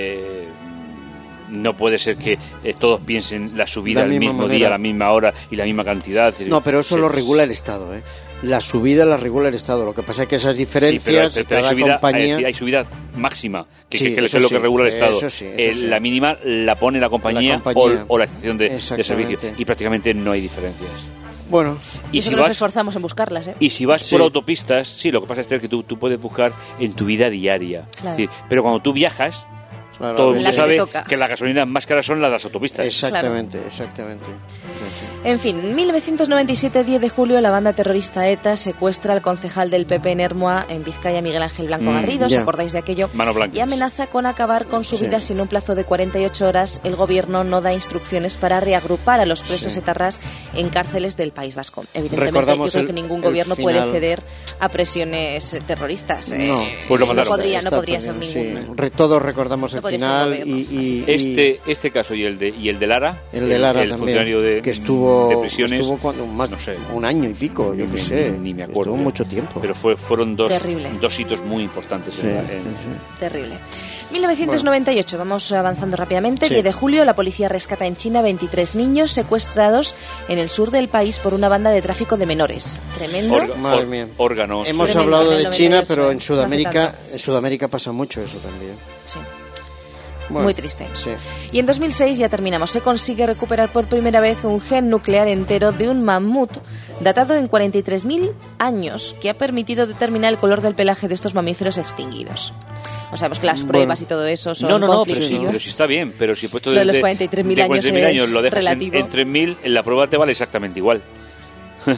no puede ser que todos piensen la subida al mismo día, a la misma hora y la misma cantidad. No, pero eso lo regula el Estado, ¿eh? La subida la regula el Estado. Lo que pasa es que esas diferencias, pero cada compañía... hay subida máxima, que es lo que regula el Estado. La mínima la pone la compañía. O la estación de servicio. Y prácticamente no hay diferencias. Bueno, y si nos esforzamos en buscarlas, ¿eh? Y si vas por autopistas, sí, lo que pasa es que tú puedes buscar en tu vida diaria. Claro. Es decir, pero cuando tú viajas... Claro, todo el mundo sabe que las gasolinas más caras son las de las autopistas. Exactamente. En fin, 1997, 10 de julio, la banda terrorista ETA secuestra al concejal del PP en Ermua, en Vizcaya, Miguel Ángel Blanco Garrido, ¿os acordáis de aquello? Y amenaza con acabar con su vida si en un plazo de 48 horas el gobierno no da instrucciones para reagrupar a los presos etarras en cárceles del País Vasco. Evidentemente, yo creo que ningún gobierno puede ceder a presiones terroristas. No, pues lo mandaron. No podría ser ningún. Todos recordamos el final este caso y el de Lara, el de Lara el también, funcionario de estuvo prisiones, no sé, un año y pico, yo qué sé, ni me acuerdo, estuvo mucho tiempo, pero fueron dos hitos muy importantes. Terrible. 1998, vamos avanzando rápidamente. 10 de julio, la policía rescata en China 23 niños secuestrados en el sur del país por una banda de tráfico de menores. Tremendo. Madre mía. Órganos. Hemos hablado de China, pero en Sudamérica pasa mucho eso también. Sí. Bueno, muy triste. Sí. Y en 2006, ya terminamos, se consigue recuperar por primera vez un gen nuclear entero de un mamut datado en 43.000 años que ha permitido determinar el color del pelaje de estos mamíferos extinguidos. O sabemos que las pruebas y todo eso son conflictivos. Pero sí está bien, pero si he puesto de los 43.000 años lo dejas relativo. en 3.000, en la prueba te vale exactamente igual.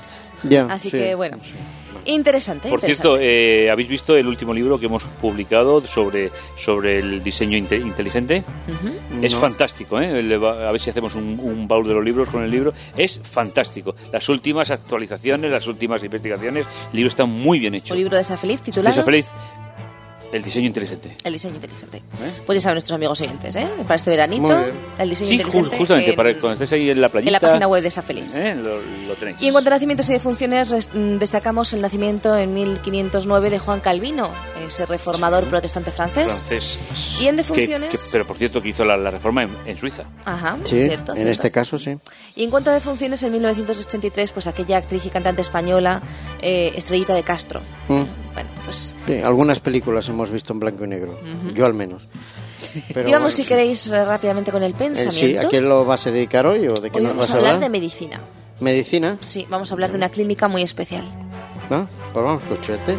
Así que, bueno... Interesante. Por cierto, ¿habéis visto el último libro que hemos publicado sobre el diseño inteligente? Es fantástico, ¿eh? A ver si hacemos un baúl de los libros con el libro. Es fantástico. Las últimas actualizaciones, las últimas investigaciones, el libro está muy bien hecho. ¿Un libro de Safeliz titulado? De Safeliz. El diseño inteligente. El diseño inteligente. Pues ya saben nuestros amigos oyentes, para este veranito, el diseño inteligente. Justamente, para cuando estés ahí en la playita. En la página web de Safeliz. Lo tenéis. Y en cuanto a nacimientos y defunciones, destacamos el nacimiento en 1509 de Juan Calvino, ese reformador protestante francés. Y en defunciones... pero por cierto, que hizo la reforma en Suiza. Ajá, sí, cierto. En este caso sí. Y en cuanto a defunciones, en 1983, pues aquella actriz y cantante española, Estrellita de Castro. Bueno, pues... Sí, algunas películas hemos visto en blanco y negro, yo al menos. Pero y vamos, si queréis, rápidamente con el pensamiento. Sí, ¿a qué lo vas a dedicar hoy o de qué nos vas a hablar? Vamos a hablar de medicina. ¿Medicina? Sí, vamos a hablar de una clínica muy especial. ¿No? Pues vamos, cochete.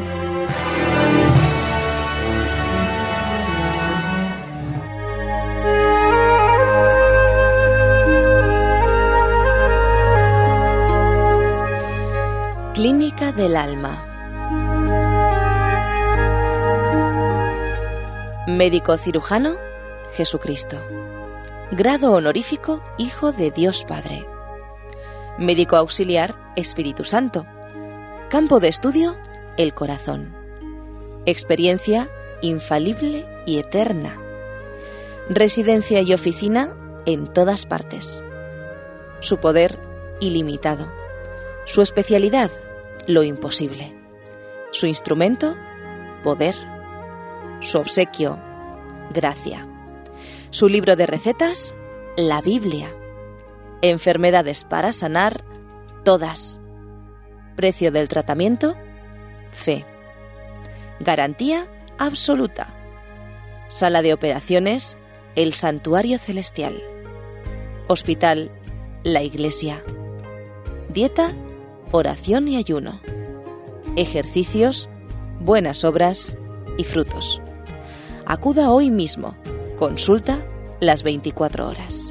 Clínica del Alma. Médico cirujano, Jesucristo. Grado honorífico, Hijo de Dios Padre. Médico auxiliar, Espíritu Santo. Campo de estudio, el corazón. Experiencia infalible y eterna. Residencia y oficina en todas partes. Su poder ilimitado. Su especialidad, lo imposible. Su instrumento, poder. Su obsequio, gracia. Su libro de recetas, la Biblia. Enfermedades para sanar, todas. Precio del tratamiento, fe. Garantía absoluta. Sala de operaciones, el santuario celestial. Hospital, la iglesia. Dieta, oración y ayuno. Ejercicios, buenas obras y frutos. Acuda hoy mismo. Consulta las 24 horas.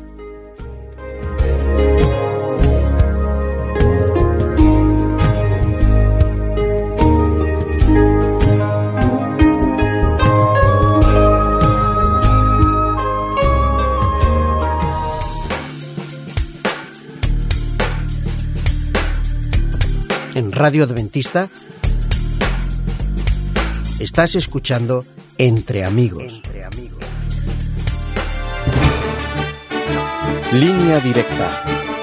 En Radio Adventista estás escuchando Entre Amigos. Línea directa.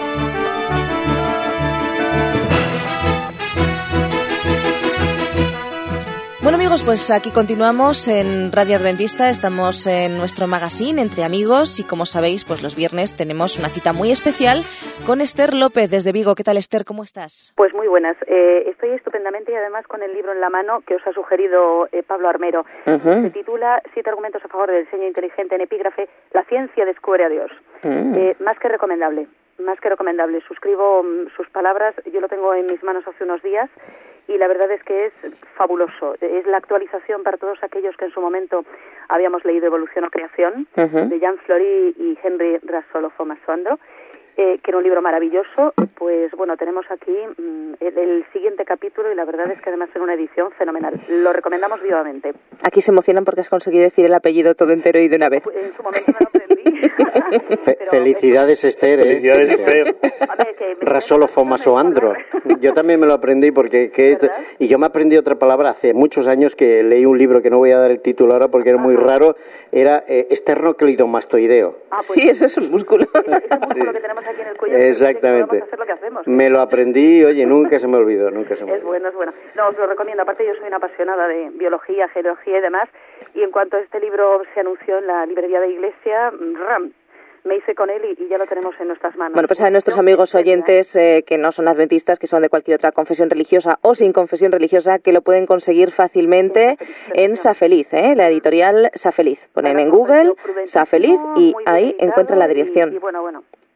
Bueno, amigos, pues aquí continuamos en Radio Adventista, estamos en nuestro magazine Entre Amigos y como sabéis, pues los viernes tenemos una cita muy especial con Esther López desde Vigo. ¿Qué tal, Esther? ¿Cómo estás? Pues muy buenas. Estoy estupendamente y además con el libro en la mano que os ha sugerido Pablo Armero. Se titula 7 argumentos a favor del diseño inteligente en epígrafe. La ciencia descubre a Dios. Más que recomendable. Suscribo sus palabras. Yo lo tengo en mis manos hace unos días y la verdad es que es fabuloso. Es la actualización para todos aquellos que en su momento habíamos leído Evolución o Creación, de Jean Flory y Henry Rasolofo Masoandro, que era un libro maravilloso. Pues bueno, tenemos aquí el siguiente capítulo y la verdad es que además era una edición fenomenal. Lo recomendamos vivamente. Aquí se emocionan porque has conseguido decir el apellido todo entero y de una vez. En su momento me lo aprendí. Felicidades, Esther. Felicidades, Esther. Rasolofo Masoandro. Yo también me lo aprendí porque y yo me aprendí otra palabra hace muchos años que leí un libro que no voy a dar el título ahora porque era muy raro. Era esternocleidomastoideo. Pues sí, eso es un músculo. Es un músculo que tenemos aquí en el cuello. Exactamente. Que hacer lo que hacemos. Me lo aprendí, oye, nunca se me olvidó. Es bueno. No, os lo recomiendo. Aparte, yo soy una apasionada de biología, geología y demás. Y en cuanto este libro se anunció en la librería de Iglesia, me hice con él y ya lo tenemos en nuestras manos. Bueno, pues a nuestros amigos oyentes que no son adventistas, que son de cualquier otra confesión religiosa o sin confesión religiosa, que lo pueden conseguir fácilmente en Safeliz, la editorial Safeliz. Ponen en Google Safeliz y ahí encuentran la dirección. Y bueno,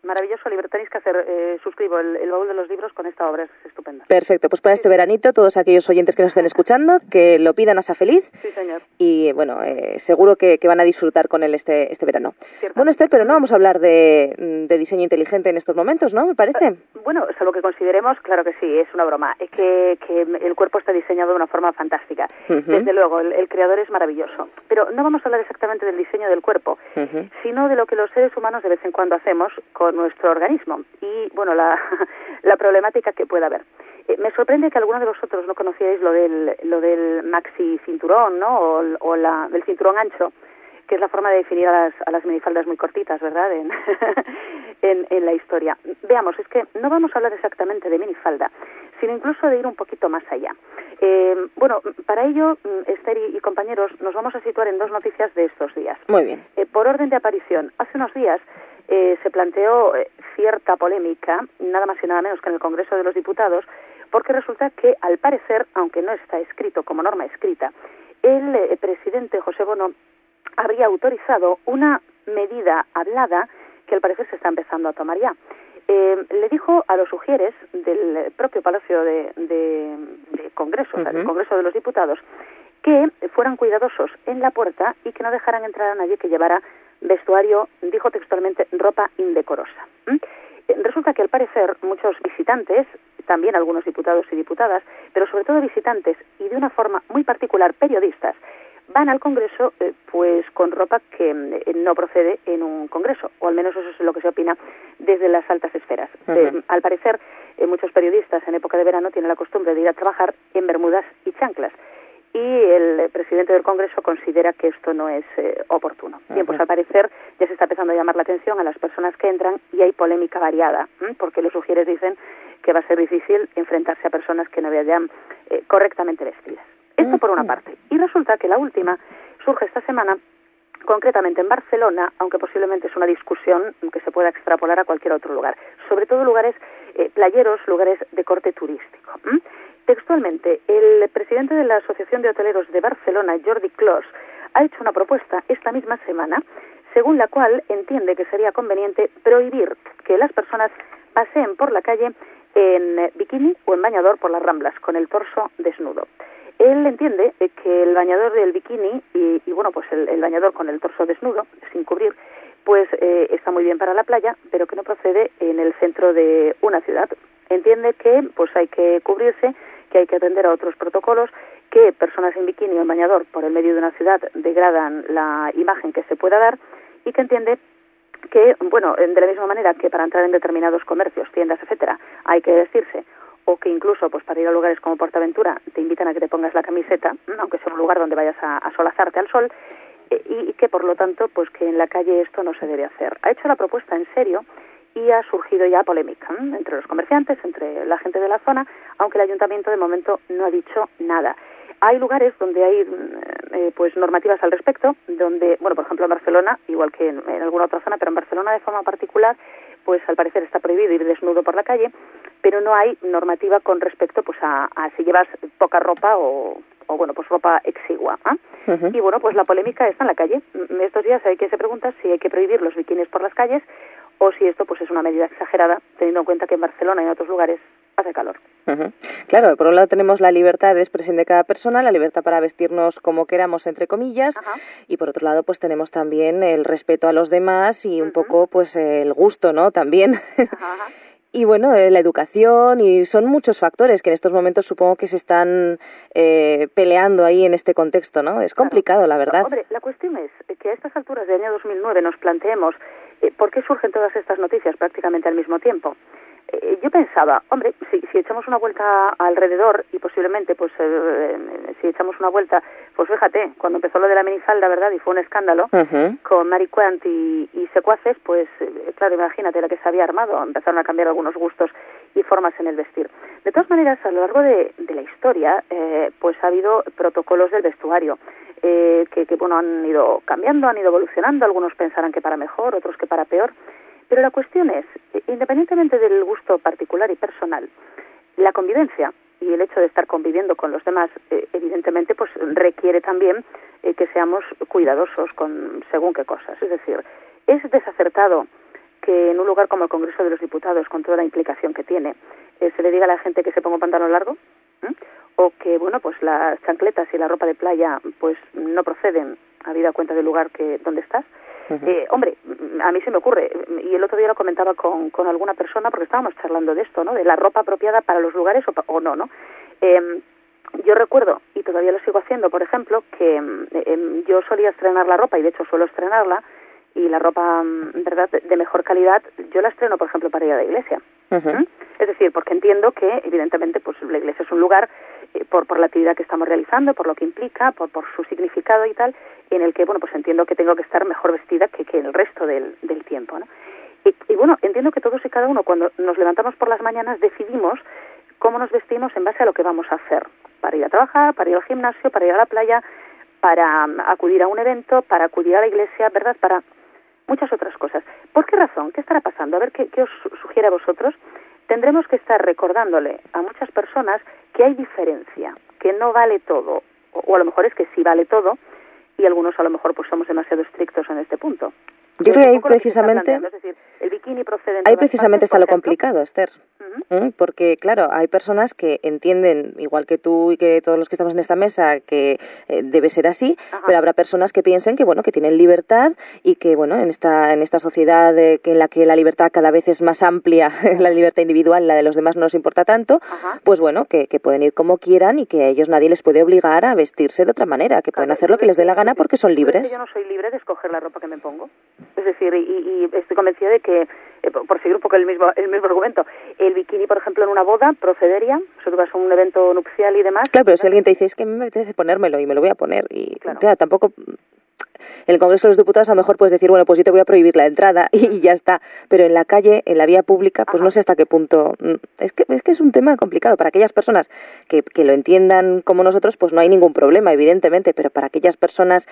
maravilloso, Libertanis Cacer. Suscribo el baúl de los libros con esta obra, es estupenda. Perfecto, pues para este veranito, todos aquellos oyentes que nos estén escuchando, que lo pidan a Safeliz. Sí, señor. Y bueno, seguro que van a disfrutar con él este verano. Cierto. Bueno, Esther, pero no vamos a hablar de diseño inteligente en estos momentos, ¿no? Me parece. Bueno, salvo que consideremos, claro que sí, es una broma, es que el cuerpo está diseñado de una forma fantástica. Desde luego, el creador es maravilloso. Pero no vamos a hablar exactamente del diseño del cuerpo, sino de lo que los seres humanos de vez en cuando hacemos con nuestro organismo y, bueno, la problemática que pueda haber. Me sorprende que alguno de vosotros no conocíais lo del maxi cinturón, ¿no? O del cinturón ancho, que es la forma de definir a las minifaldas muy cortitas, ¿verdad?, en la historia. Veamos, es que no vamos a hablar exactamente de minifalda, sino incluso de ir un poquito más allá. Bueno, para ello, Esther y compañeros, nos vamos a situar en dos noticias de estos días. Muy bien. Por orden de aparición, hace unos días se planteó cierta polémica, nada más y nada menos que en el Congreso de los Diputados, porque resulta que, al parecer, aunque no está escrito como norma escrita, el presidente José Bono habría autorizado una medida hablada que al parecer se está empezando a tomar ya. Le dijo a los sugieres del propio Palacio de Congreso, o sea, del Congreso de los Diputados, que fueran cuidadosos en la puerta y que no dejaran entrar a nadie que llevara vestuario, dijo textualmente, ropa indecorosa. Resulta que al parecer muchos visitantes, también algunos diputados y diputadas, pero sobre todo visitantes y de una forma muy particular periodistas, van al Congreso pues con ropa que no procede en un Congreso, o al menos eso es lo que se opina desde las altas esferas. Al parecer, muchos periodistas en época de verano tienen la costumbre de ir a trabajar en bermudas y chanclas, y el presidente del Congreso considera que esto no es oportuno. Bien, pues al parecer ya se está empezando a llamar la atención a las personas que entran y hay polémica variada, porque los sugieres dicen que va a ser difícil enfrentarse a personas que no vayan correctamente vestidas. Esto por una parte. Y resulta que la última surge esta semana, concretamente en Barcelona, aunque posiblemente es una discusión que se pueda extrapolar a cualquier otro lugar. Sobre todo lugares playeros, lugares de corte turístico. Textualmente, el presidente de la Asociación de Hoteleros de Barcelona, Jordi Clos, ha hecho una propuesta esta misma semana, según la cual entiende que sería conveniente prohibir que las personas paseen por la calle en bikini o en bañador por las Ramblas, con el torso desnudo. Él entiende que el bañador del bikini y bueno, pues el bañador con el torso desnudo, sin cubrir, pues está muy bien para la playa, pero que no procede en el centro de una ciudad. Entiende que pues hay que cubrirse, que hay que atender a otros protocolos, que personas en bikini o en bañador por el medio de una ciudad degradan la imagen que se pueda dar, y que entiende que, bueno, de la misma manera que para entrar en determinados comercios, tiendas, etcétera, hay que vestirse, o que incluso pues para ir a lugares como PortAventura te invitan a que te pongas la camiseta, aunque sea un lugar donde vayas a solazarte al sol, y que por lo tanto pues que en la calle esto no se debe hacer. Ha hecho la propuesta en serio y ha surgido ya polémica entre los comerciantes, entre la gente de la zona, aunque el ayuntamiento de momento no ha dicho nada. Hay lugares donde hay pues normativas al respecto, donde, bueno, por ejemplo en Barcelona, igual que en alguna otra zona, pero en Barcelona de forma particular, pues al parecer está prohibido ir desnudo por la calle, pero no hay normativa con respecto pues a si llevas poca ropa o bueno, pues ropa exigua. Y bueno, pues la polémica está en la calle. Estos días hay que se pregunta si hay que prohibir los bikinis por las calles o si esto pues es una medida exagerada, teniendo en cuenta que en Barcelona y en otros lugares hace calor. Claro, por un lado tenemos la libertad de expresión de cada persona, la libertad para vestirnos como queramos, entre comillas, y por otro lado pues tenemos también el respeto a los demás y un poco pues el gusto, ¿no? También. Y bueno, la educación, y son muchos factores que en estos momentos supongo que se están peleando ahí en este contexto, ¿no? Es complicado, la verdad. Hombre, la cuestión es que a estas alturas del año 2009 nos planteemos por qué surgen todas estas noticias prácticamente al mismo tiempo. Yo pensaba, hombre, si echamos una vuelta alrededor y posiblemente, pues, si echamos una vuelta, pues fíjate, cuando empezó lo de la minifalda, ¿verdad? Y fue un escándalo con Mary Quant y secuaces, pues, claro, imagínate la que se había armado, empezaron a cambiar algunos gustos y formas en el vestir. De todas maneras, a lo largo de la historia, pues ha habido protocolos del vestuario que, bueno, han ido cambiando, han ido evolucionando, algunos pensarán que para mejor, otros que para peor. Pero la cuestión es, independientemente del gusto particular y personal, la convivencia y el hecho de estar conviviendo con los demás, evidentemente, pues requiere también que seamos cuidadosos con según qué cosas. Es decir, es desacertado que en un lugar como el Congreso de los Diputados, con toda la implicación que tiene, se le diga a la gente que se ponga un pantalón largo, o que, bueno, pues las chancletas y la ropa de playa pues no proceden, habida cuenta del lugar donde estás. Hombre, a mí se me ocurre, y el otro día lo comentaba con alguna persona, porque estábamos charlando de esto, ¿no? De la ropa apropiada para los lugares o no, ¿no? Yo recuerdo, y todavía lo sigo haciendo, por ejemplo, que yo solía estrenar la ropa, y de hecho suelo estrenarla, y la ropa, verdad, de mejor calidad, yo la estreno, por ejemplo, para ir a la iglesia. Es decir, porque entiendo que, evidentemente, pues la iglesia es un lugar, por la actividad que estamos realizando, por lo que implica, por su significado y tal, en el que, bueno, pues entiendo que tengo que estar mejor vestida que el resto del tiempo, ¿no? Y bueno, entiendo que todos y cada uno, cuando nos levantamos por las mañanas, decidimos cómo nos vestimos en base a lo que vamos a hacer, para ir a trabajar, para ir al gimnasio, para ir a la playa, para acudir a un evento, para acudir a la iglesia, ¿verdad?, para muchas otras cosas. ¿Por qué razón? ¿Qué estará pasando? A ver, ¿qué os sugiere a vosotros? Tendremos que estar recordándole a muchas personas que hay diferencia, que no vale todo, o a lo mejor es que sí vale todo, y algunos a lo mejor pues somos demasiado estrictos en este punto. Yo creo que ahí precisamente, es decir, el bikini procede ahí precisamente está lo complicado, Esther. Porque, claro, hay personas que entienden, igual que tú y que todos los que estamos en esta mesa, que debe ser así, pero habrá personas que piensen que, bueno, que tienen libertad y que, bueno, en esta sociedad en la que la libertad cada vez es más amplia, la libertad individual, la de los demás no nos importa tanto, pues bueno, que pueden ir como quieran y que a ellos nadie les puede obligar a vestirse de otra manera, que pueden hacer lo que les dé la gana porque son libres. Yo no soy libre de escoger la ropa que me pongo. Es decir, y estoy convencida de que, por seguir un poco el mismo argumento, el bikini, por ejemplo, en una boda procedería, si tú vas a un evento nupcial y demás. Claro, pero si alguien te dice, es que me apetece ponérmelo y me lo voy a poner, y claro, tampoco... En el Congreso de los Diputados a lo mejor puedes decir, bueno, pues yo te voy a prohibir la entrada y ya está. Pero en la calle, en la vía pública, pues no sé hasta qué punto... Es que es un tema complicado. Para aquellas personas que lo entiendan como nosotros, pues no hay ningún problema, evidentemente. Pero para aquellas personas...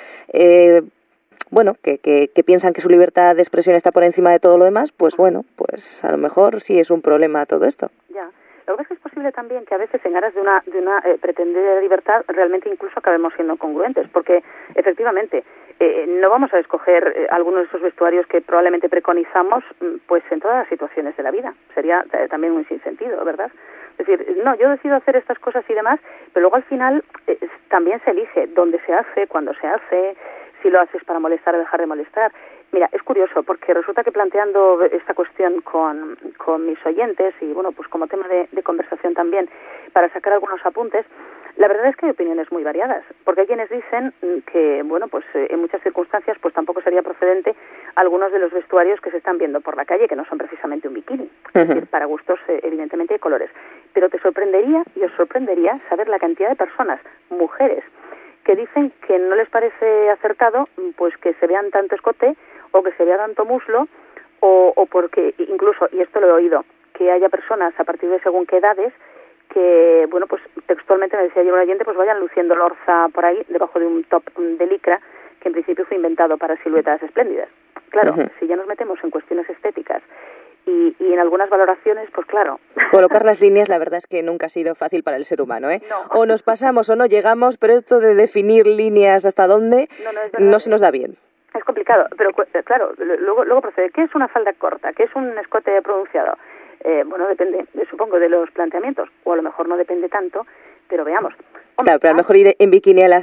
bueno, que piensan que su libertad de expresión está por encima de todo lo demás, pues bueno, pues a lo mejor sí es un problema todo esto. Ya. Lo que es posible también que a veces en aras de una pretendida libertad realmente incluso acabemos siendo congruentes, porque efectivamente no vamos a escoger algunos de esos vestuarios que probablemente preconizamos pues en todas las situaciones de la vida. Sería también un sinsentido, ¿verdad? Es decir, no, yo decido hacer estas cosas y demás, pero luego al final también se elige dónde se hace, cuándo se hace, si lo haces para molestar o dejar de molestar. Mira, es curioso porque resulta que planteando esta cuestión con mis oyentes y, bueno, pues como tema de conversación también, para sacar algunos apuntes, la verdad es que hay opiniones muy variadas, porque hay quienes dicen que, bueno, pues en muchas circunstancias pues tampoco sería procedente algunos de los vestuarios que se están viendo por la calle, que no son precisamente un bikini. Es decir, para gustos evidentemente hay colores. Pero te sorprendería, y os sorprendería, saber la cantidad de personas, mujeres, que dicen que no les parece acertado pues que se vean tanto escote o que se vea tanto muslo o porque incluso, y esto lo he oído, que haya personas a partir de según qué edades que, bueno, pues textualmente me decía yo un oyente, pues vayan luciendo lorza por ahí debajo de un top de licra que en principio fue inventado para siluetas espléndidas. Claro, si ya nos metemos en cuestiones estéticas y en algunas valoraciones, pues claro. Colocar las líneas, la verdad es que nunca ha sido fácil para el ser humano, ¿eh? No. O nos pasamos o no llegamos, pero esto de definir líneas hasta dónde no se nos da bien. Es complicado, pero claro, luego procede. ¿Qué es una falda corta? ¿Qué es un escote pronunciado? Bueno, depende, supongo, de los planteamientos, o a lo mejor no depende tanto, pero veamos. Hombre, claro, pero a lo mejor ir en bikini a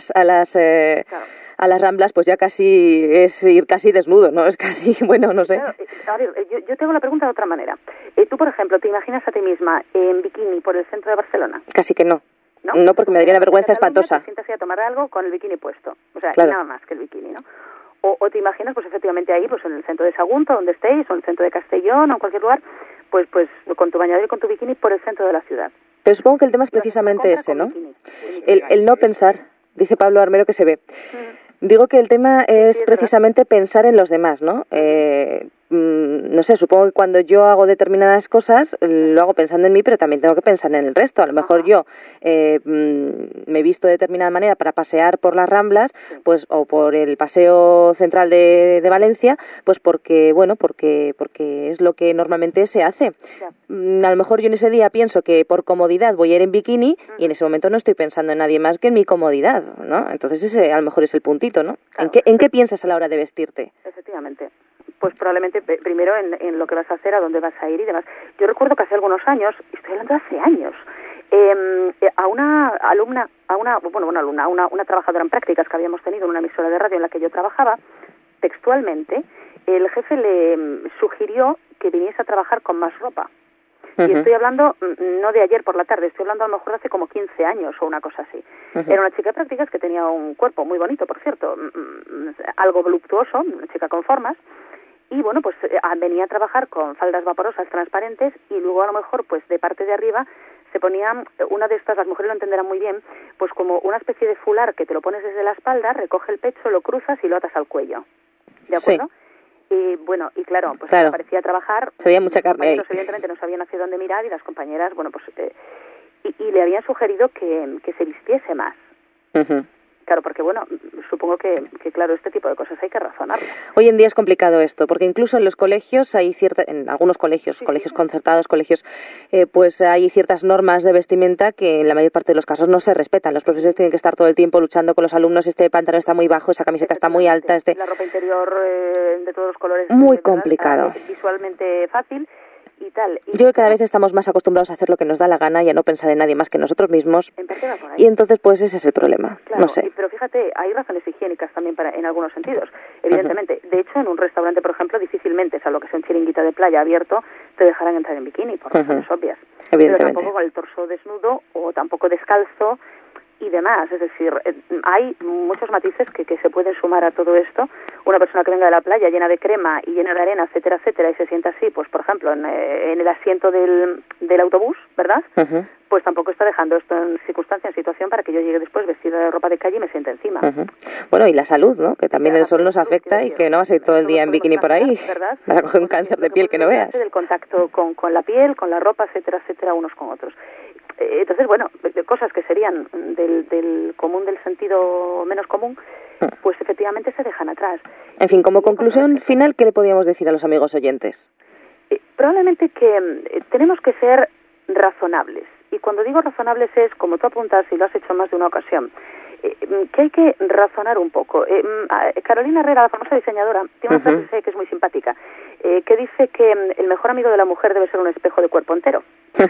las Ramblas, pues ya casi es ir casi desnudo, ¿no? Es casi, bueno, no sé. Claro, a ver, yo te hago la pregunta de otra manera. Tú, por ejemplo, ¿te imaginas a ti misma en bikini por el centro de Barcelona? Casi que no. No, porque me daría una vergüenza espantosa. Te sientas a tomar algo con el bikini puesto. O sea, claro. Nada más que el bikini, ¿no? O te imaginas, pues efectivamente ahí, pues en el centro de Sagunto, donde estéis, o en el centro de Castellón, o en cualquier lugar, pues con tu bañador y con tu bikini por el centro de la ciudad. Pero supongo que el tema es precisamente ese, ¿no? El no pensar, dice Pablo Armero que se ve. Digo que el tema es precisamente pensar en los demás, ¿no? No sé, supongo que cuando yo hago determinadas cosas lo hago pensando en mí, pero también tengo que pensar en el resto. A lo mejor yo me he visto de determinada manera para pasear por las Ramblas, pues, o por el paseo central de Valencia, pues porque es lo que normalmente se hace. A lo mejor yo en ese día pienso que por comodidad voy a ir en bikini y en ese momento no estoy pensando en nadie más que en mi comodidad, ¿no? Entonces ese a lo mejor es el puntito, ¿no? Claro. ¿En qué piensas a la hora de vestirte? Efectivamente. pues probablemente primero en lo que vas a hacer, a dónde vas a ir y demás. Yo recuerdo que hace algunos años, estoy hablando de hace años, a una alumna, una trabajadora en prácticas que habíamos tenido en una emisora de radio en la que yo trabajaba, textualmente, el jefe le sugirió que viniese a trabajar con más ropa. Uh-huh. Y estoy hablando no de ayer por la tarde, estoy hablando a lo mejor de hace como 15 años o una cosa así. Uh-huh. Era una chica de prácticas que tenía un cuerpo muy bonito, por cierto, algo voluptuoso, una chica con formas, y bueno, pues venía a trabajar con faldas vaporosas transparentes y luego a lo mejor pues de parte de arriba se ponía una de estas, las mujeres lo entenderán muy bien, pues como una especie de fular que te lo pones desde la espalda, recoge el pecho, lo cruzas y lo atas al cuello. ¿De acuerdo? Sí. Y bueno, y claro, pues parecía a trabajar. Se veía mucha carne ahí. Evidentemente no sabían hacia dónde mirar y las compañeras, bueno, pues y le habían sugerido que se vistiese más. Uh-huh. Claro, porque bueno, supongo que claro, este tipo de cosas hay que razonarlo. Hoy en día es complicado esto, porque incluso en los colegios hay en algunos colegios, sí, colegios concertados, colegios, pues hay ciertas normas de vestimenta que en la mayor parte de los casos no se respetan. Los profesores tienen que estar todo el tiempo luchando con los alumnos, este pantalón está muy bajo, esa camiseta está muy alta, La ropa interior de todos los colores. Muy complicado. Visualmente fácil. Y tal. Yo creo que cada vez estamos más acostumbrados a hacer lo que nos da la gana y a no pensar en nadie más que nosotros mismos. En parte va por ahí. Y entonces, pues ese es el problema. Claro, no sé. Pero fíjate, hay razones higiénicas también en algunos sentidos. Evidentemente. Uh-huh. De hecho, en un restaurante, por ejemplo, difícilmente, salvo que sea un chiringuito de playa abierto, te dejarán entrar en bikini, por razones obvias. Pero tampoco con el torso desnudo o tampoco descalzo y demás. Es decir, hay muchos matices que se pueden sumar a todo esto. Una persona que venga de la playa llena de crema y llena de arena, etcétera, etcétera, y se sienta así, pues por ejemplo, en el asiento del autobús, ¿verdad? Uh-huh. Pues tampoco está dejando esto en situación para que yo llegue después vestida de ropa de calle y me siente encima. Uh-huh. Bueno, y la salud, ¿no? Que también el sol nos afecta y que no vas a ir todo el día en bikini por ahí. ¿Verdad? Vas a coger un cáncer de piel que no veas. El contacto con la piel, con la ropa, etcétera, etcétera, unos con otros. Entonces, bueno, cosas que serían del común, del sentido menos común, pues efectivamente se dejan atrás. En fin, como conclusión final, ¿qué le podríamos decir a los amigos oyentes? Probablemente que tenemos que ser razonables. Y cuando digo razonables es, como tú apuntas y lo has hecho en más de una ocasión, que hay que razonar un poco. Carolina Herrera, la famosa diseñadora, tiene una frase que es muy simpática, que dice que el mejor amigo de la mujer debe ser un espejo de cuerpo entero.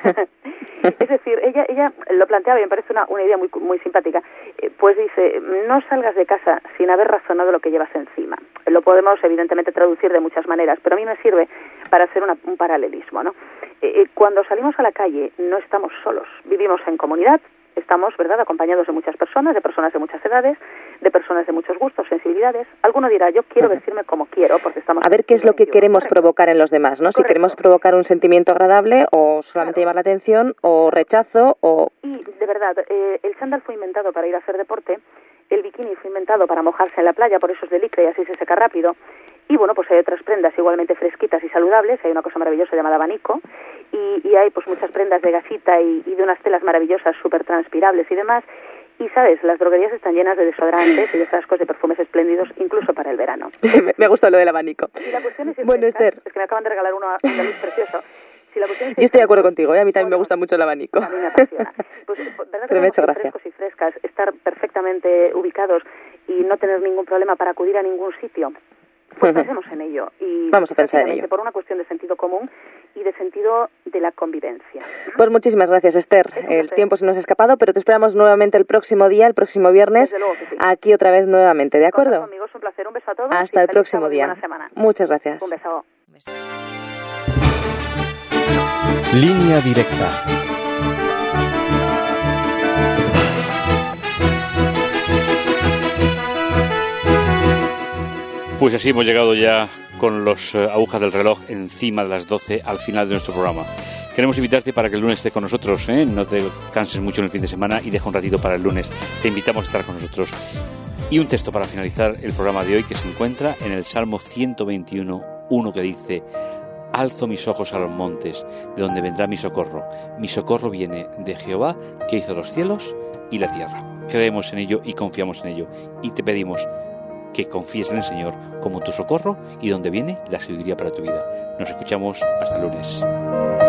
Es decir, ella lo planteaba y me parece una idea muy, muy simpática. Pues dice, no salgas de casa sin haber razonado lo que llevas encima. Lo podemos evidentemente traducir de muchas maneras, pero a mí me sirve para hacer un paralelismo, ¿no? Cuando salimos a la calle no estamos solos, vivimos en comunidad. Estamos, ¿verdad?, acompañados de muchas personas, de personas de muchas edades, de personas de muchos gustos, sensibilidades. Alguno dirá, yo quiero vestirme como quiero, porque estamos... A ver qué es lo que queremos provocar en los demás, ¿no? Correcto. Si queremos provocar un sentimiento agradable o solamente llamar la atención o rechazo o... Y, de verdad, el chándal fue inventado para ir a hacer deporte, el bikini fue inventado para mojarse en la playa, por eso es de licra y así se seca rápido. Y bueno, pues hay otras prendas igualmente fresquitas y saludables, hay una cosa maravillosa llamada abanico, y hay pues muchas prendas de gasita y de unas telas maravillosas, súper transpirables y demás. Y sabes, las droguerías están llenas de desodorantes y de frascos de perfumes espléndidos, incluso para el verano. Me gusta lo del abanico. Y la cuestión es bueno, Esther. Es que me acaban de regalar uno andaluz precioso. Si la cuestión es yo estoy de acuerdo contigo, a mí también me gusta mucho el abanico. A mí me apasiona. Pues, ¿verdad? Pero me ha hecho gracia. Frescos y frescas, estar perfectamente ubicados y no tener ningún problema para acudir a ningún sitio. Pues pensemos en ello. Y vamos a pensar en ello. Por una cuestión de sentido común y de sentido de la convivencia. Pues muchísimas gracias, Esther. El tiempo se nos ha escapado, pero te esperamos nuevamente el próximo día, el próximo viernes, sí. Aquí otra vez nuevamente, ¿de acuerdo? Amigos, un placer, un beso a todos. Hasta el próximo día. Buena semana. Muchas gracias. Un beso. Línea directa. Pues así hemos llegado ya con las agujas del reloj encima de las 12 al final de nuestro programa. Queremos invitarte para que el lunes estés con nosotros, ¿eh? No te canses mucho en el fin de semana y deja un ratito para el lunes. Te invitamos a estar con nosotros. Y un texto para finalizar el programa de hoy que se encuentra en el Salmo 121, 1 que dice: Alzo mis ojos a los montes, de donde vendrá mi socorro. Mi socorro viene de Jehová, que hizo los cielos y la tierra. Creemos en ello y confiamos en ello. Y te pedimos que confíes en el Señor como tu socorro y donde viene la sabiduría para tu vida. Nos escuchamos hasta el lunes.